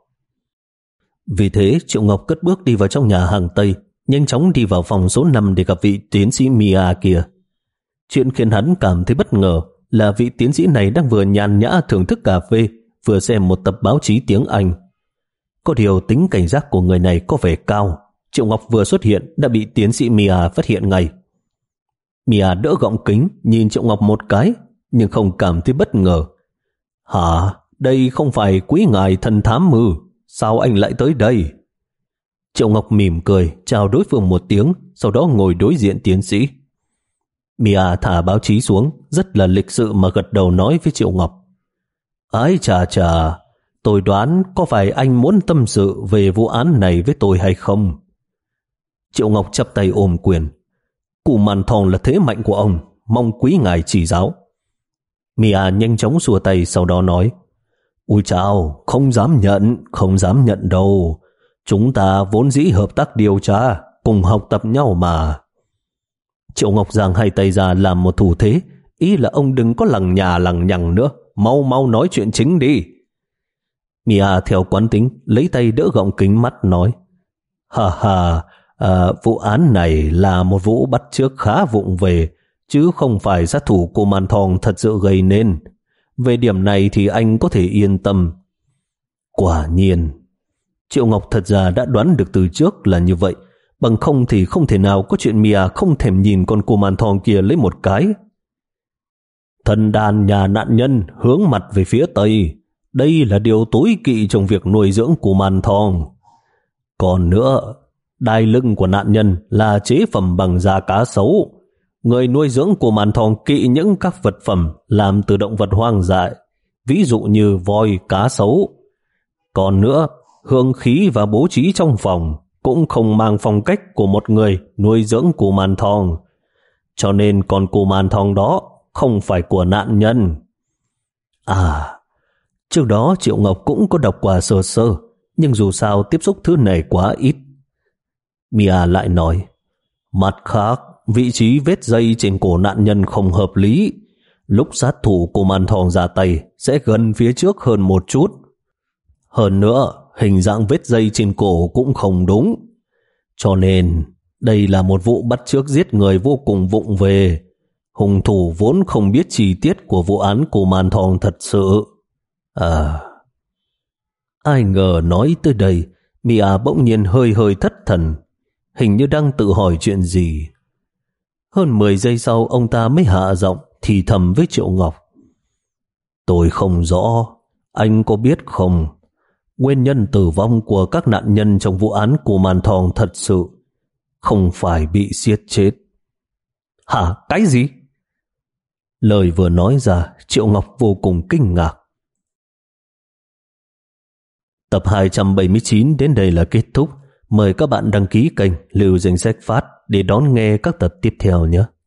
Vì thế Triệu Ngọc cất bước đi vào trong nhà hàng Tây, nhanh chóng đi vào phòng số năm để gặp vị tiến sĩ Mia kia. Chuyện khiến hắn cảm thấy bất ngờ là vị tiến sĩ này đang vừa nhàn nhã thưởng thức cà phê, vừa xem một tập báo chí tiếng Anh. Có điều tính cảnh giác của người này có vẻ cao. Triệu Ngọc vừa xuất hiện đã bị tiến sĩ Mia phát hiện ngay. Mia đỡ gọng kính nhìn Triệu Ngọc một cái, nhưng không cảm thấy bất ngờ. Hả? Đây không phải quý ngài thần thám mư? Sao anh lại tới đây? Triệu Ngọc mỉm cười chào đối phương một tiếng, sau đó ngồi đối diện tiến sĩ. Mia thả báo chí xuống, rất là lịch sự mà gật đầu nói với Triệu Ngọc. Ái chà chà, tôi đoán có phải anh muốn tâm sự về vụ án này với tôi hay không? Triệu Ngọc chắp tay ôm quyền. Cù Màn Thòng là thế mạnh của ông, mong quý ngài chỉ giáo. Mia nhanh chóng xua tay sau đó nói. Ôi chào, không dám nhận, không dám nhận đâu. Chúng ta vốn dĩ hợp tác điều tra, cùng học tập nhau mà. Triệu Ngọc giang hai tay ra làm một thủ thế, ý là ông đừng có lằng nhà lằng nhằng nữa, mau mau nói chuyện chính đi. Mia theo quán tính lấy tay đỡ gọng kính mắt nói. Ha ha, à, vụ án này là một vụ bắt chước khá vụng về, chứ không phải sát thủ của Màn Thòng thật sự gây nên. Về điểm này thì anh có thể yên tâm. Quả nhiên, Triệu Ngọc thật ra đã đoán được từ trước là như vậy, bằng không thì không thể nào có chuyện Mia không thèm nhìn con Cù Màn Thòng kia lấy một cái. Thần đàn nhà nạn nhân hướng mặt về phía Tây, đây là điều tối kỵ trong việc nuôi dưỡng Cù Màn Thòng. Còn nữa, đai lưng của nạn nhân là chế phẩm bằng da cá sấu. Người nuôi dưỡng Cù Màn Thòng kỵ những các vật phẩm làm từ động vật hoang dại, ví dụ như voi, cá sấu. Còn nữa, hương khí và bố trí trong phòng cũng không mang phong cách của một người nuôi dưỡng Cù Màn Thòng. Cho nên con Cù Màn Thòng đó không phải của nạn nhân. À, trước đó Triệu Ngọc cũng có đọc qua sơ sơ, nhưng dù sao tiếp xúc thứ này quá ít. Mia lại nói, mặt khác, vị trí vết dây trên cổ nạn nhân không hợp lý. Lúc sát thủ Cù Màn Thòng ra tay sẽ gần phía trước hơn một chút. Hơn nữa, hình dạng vết dây trên cổ cũng không đúng. Cho nên, đây là một vụ bắt chước giết người vô cùng vụng về. Hung thủ vốn không biết chi tiết của vụ án Cù Màn Thòng thật sự. À... Ai ngờ nói tới đây, Mia bỗng nhiên hơi hơi thất thần, hình như đang tự hỏi chuyện gì. Hơn mười giây sau ông ta mới hạ giọng thì thầm với Triệu Ngọc. Tôi không rõ, anh có biết không, nguyên nhân tử vong của các nạn nhân trong vụ án Cù Màn Thòng thật sự không phải bị giết chết. Hả? Cái gì? Lời vừa nói ra, Triệu Ngọc vô cùng kinh ngạc. Tập hai trăm bảy mươi chín đến đây là kết thúc. Mời các bạn đăng ký kênh Lưu Danh Sách Phát để đón nghe các tập tiếp theo nhé.